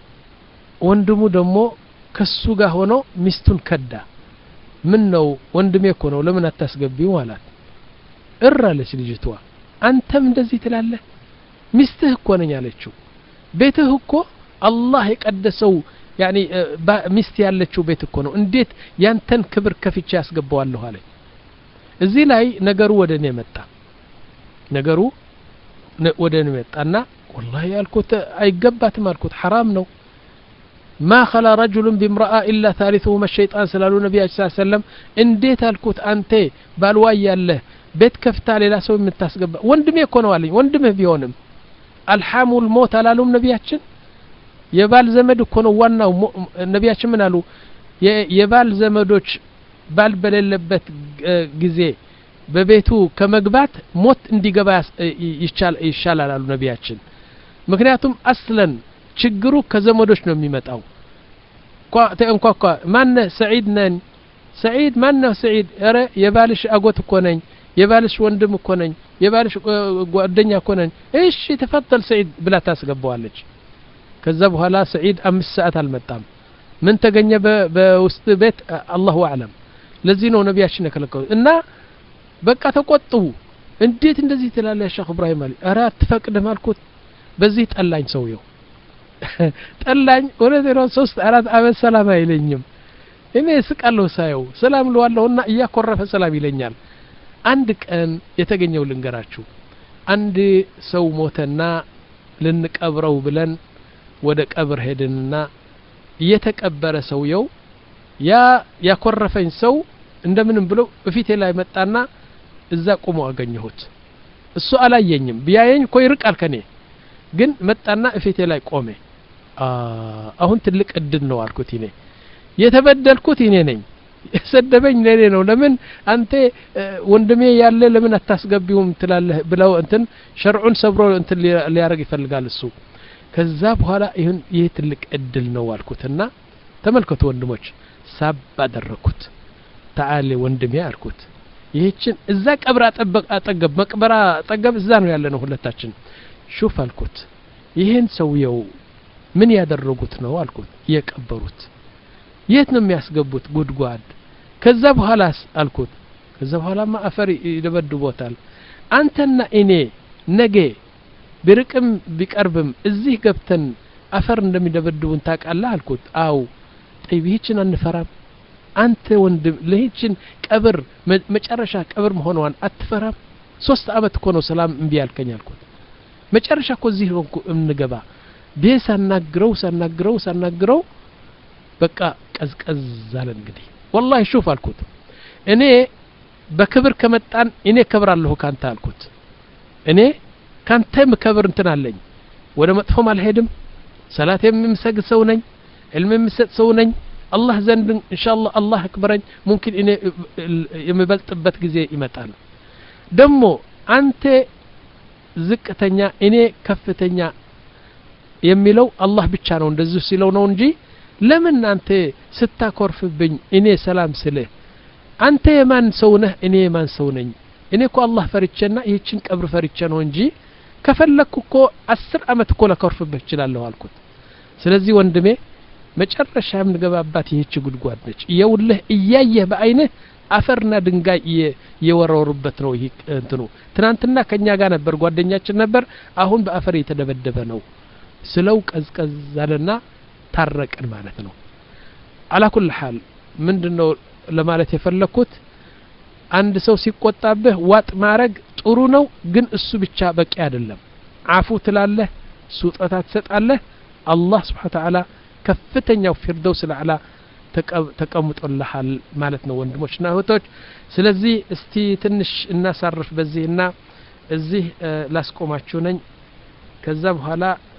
ወንድሙ ደግሞ ከሱ ጋር ሆኖ ሚስቱን ከዳ ምን ነው ወንድሜ እኮ ነው ለምን አታስገቢው አላት እራለች ልጅቷ አንተም እንደዚህ ትላለህ ሚስትህ እኮ ነኝ አለችው ቤትህ እኮ አላህ የቀደሰው ያኒ ሚስት ያለችው ቤት እኮ ነው እንዴት ያንተን ክብር ከፍቼ ያስገባዋለሁ አለ እዚህ ላይ ነገሩ ወደኔ መጣ ነገሩ ወደኔ መጣና والله ያልኩት አይገባትም አልኩት حرام ነው ما خلا رجل بامرأة إلا ثالثهما الشيطان سلالو نبي صلى الله عليه وسلم እንዴት አልኩት አንተ ባልዋይ ያለ ቤት ከፍታ ሌላ ሰው የምታስገባ ወንድሜ እኮ ነው አለኝ ወንድምህ ቢሆንም አልሐሙል ሞት አላሉም ነቢያችን የባል ዘመድ እኮ ነው ዋናው ነቢያችን ምን አሉ የባል ዘመዶች ባል በሌለበት ጊዜ በቤቱ ከመግባት ሞት እንዲገባ ይቻል ይሻላል አሉ ነቢያችን ምክንያቱም አስለን ችግሩ ከዘመዶች ነው የሚመጣው እንኳኳ ማን ሰዒድ ነን ሰዒድ ማን ነው ሰዒድ አረ የባልሽ አጎት እኮ ነኝ የባልሽ ወንድም እኮ ነኝ የባልሽ ጓደኛ እኮ ነኝ እሺ ተፈضل ሰዒድ ብላ ታስገባዋለች ከዛ በኋላ ሰዒድ አምስት ሰዓት አልመጣም ምን ተገኘ በውስጥ ቤት አላሁ አዕለም ለዚህ ነው ነብያችን የከለከሉ እና በቃ ተቆጡ እንዴት እንደዚህ ትላለህ ሼክ ኢብራሂም አሊ አራ አትፈቅድም አልኩት በዚህ ጠላኝ ሰውየው ጠላኝ ወለደ ነው ሶስት አራት አመት ሰላም አይለኝም እኔ ስቃለሁ ሳየው ሰላም ለዋለውና እያኮረፈ ሰላም ይለኛል አንድ ቀን የተገኘው ልንገራችሁ አንድ ሰው ሞተና ልንቀብረው ብለን ወደ ቀብር ሄድንና እየተቀበረ ሰውየው ያ ያኮረፈኝ ሰው እንደምንም ብሎ በፊቴ ላይ መጣና እዛ ቆሞ አገኘሁት እሱ አላየኝም ቢያየኝ ኮይ ርቃል ከኔ ግን መጣና በፊቴ ላይ ቆመ አሁን ትልቅ እድል ነው አልኩት እኔ የተበደልኩት እኔ ነኝ የሰደበኝ ለኔ ነው ለምን አንተ ወንድሜ ያለ ለምን አታስገቢውም ትላለህ ብለው እንትን ሸርዑን ሰብሮ እንትን ሊያረግ ይፈልጋል እሱ ከዛ በኋላ ይሁን ይሄ ትልቅ እድል ነው አልኩትና ተመልከቱ ወንድሞች ሳብ አደረኩት تعالى ወንድሜ አልኩት ይሄችን እዛ ቀብራ አጠበቅ አጠገብ መቅበራ አጠገብ እዛ ነው ያለነው ሁለታችን ሹፍ አልኩት ይሄን ሰውየው ምን ያደረጉት ነው አልኩት የቀበሩት የት ነው የሚያስገቡት ጉድጓድ ከዛ በኋላስ አልኩት ከዛ በኋላማ አፈር ይደበድቦታል አንተና እኔ ነገ ቢርቅም ቢቀርብም እዚህ ገብተን አፈር እንደሚደበድቡን ታውቃለህ አልኩት አው ጠይብህችን አንፈራም አንተ ወንድም ለህችን ቀብር መጨረሻ ቀብር መሆኗን አትፈራም ሶስት አመት እኮ ነው ሰላም እንቢ ያልከኝ አልኩት መጨረሻ እኮ እዚህ ነው እንገባ ቢስ አናግረው ሳናግረው ሳናግረው በቃ ቀዝቀዝ አለ እንግዲህ والله شوف አልኩት እኔ በክብር ከመጣን እኔ ከብራለሁ ካንተ አልኩት እኔ ካንተ መከብር እንትን አለኝ ወደ መጥፎም አልሄድም ሰላቴም የምሰግድ ሰው ነኝ ዕልም የምሰጥ ሰው ነኝ አላህ ዘንድ ኢንሻአላህ አላህ አክበረኝ ሙምኪን እኔ የምበልጥበት ጊዜ ይመጣል ደሞ አንተ ዝቅተኛ እኔ ከፍተኛ የሚለው አላህ ብቻ ነው እንደዚህ ሲለው ነው እንጂ ለምን አንተ ስታኮርፍብኝ እኔ ሰላም ስልህ አንተ የማን ሰው ነህ እኔ የማን ሰው ነኝ እኔ እኮ አላህ ፈርቼና ይህችን ቀብር ፈርቼ ነው እንጂ ከፈለኩ እኮ አስር አመት እኮ ለኮርፍብህ ይችላልው አልኩት ስለዚህ ወንድሜ መጨረሻ የምንገባባት ይህች ጉድጓድ ነች ይውልህ እያየህ በአይንህ አፈርና ድንጋይ የወረወሩበት ነው ይሄ እንትኑ ትናንትና ከኛ ጋር ነበር ጓደኛችን ነበር አሁን በአፈር የተደበደበ ነው ስለው ቀዝቀዝ አለና ታረቀን ማለት ነው على كل حال ምንድነው ለማለት የፈለኩት አንድ ሰው ሲቆጣብህ ዋጥ ማረግ ጥሩ ነው ግን እሱ ብቻ በቂ አይደለም አፉ ትላለህ ሱጣታ ትሰጣለህ አላህ Subhanahu Ta'ala ከፍተኛው ፊርደውስ ለዓላ ተቀምጦልሃል ማለት ነው ወንድሞችና እህቶች ስለዚህ እስቲ ትንሽ እናሳርፍ በዚህና እዚህ ላስቆማችሁ ነኝ ከዛ በኋላ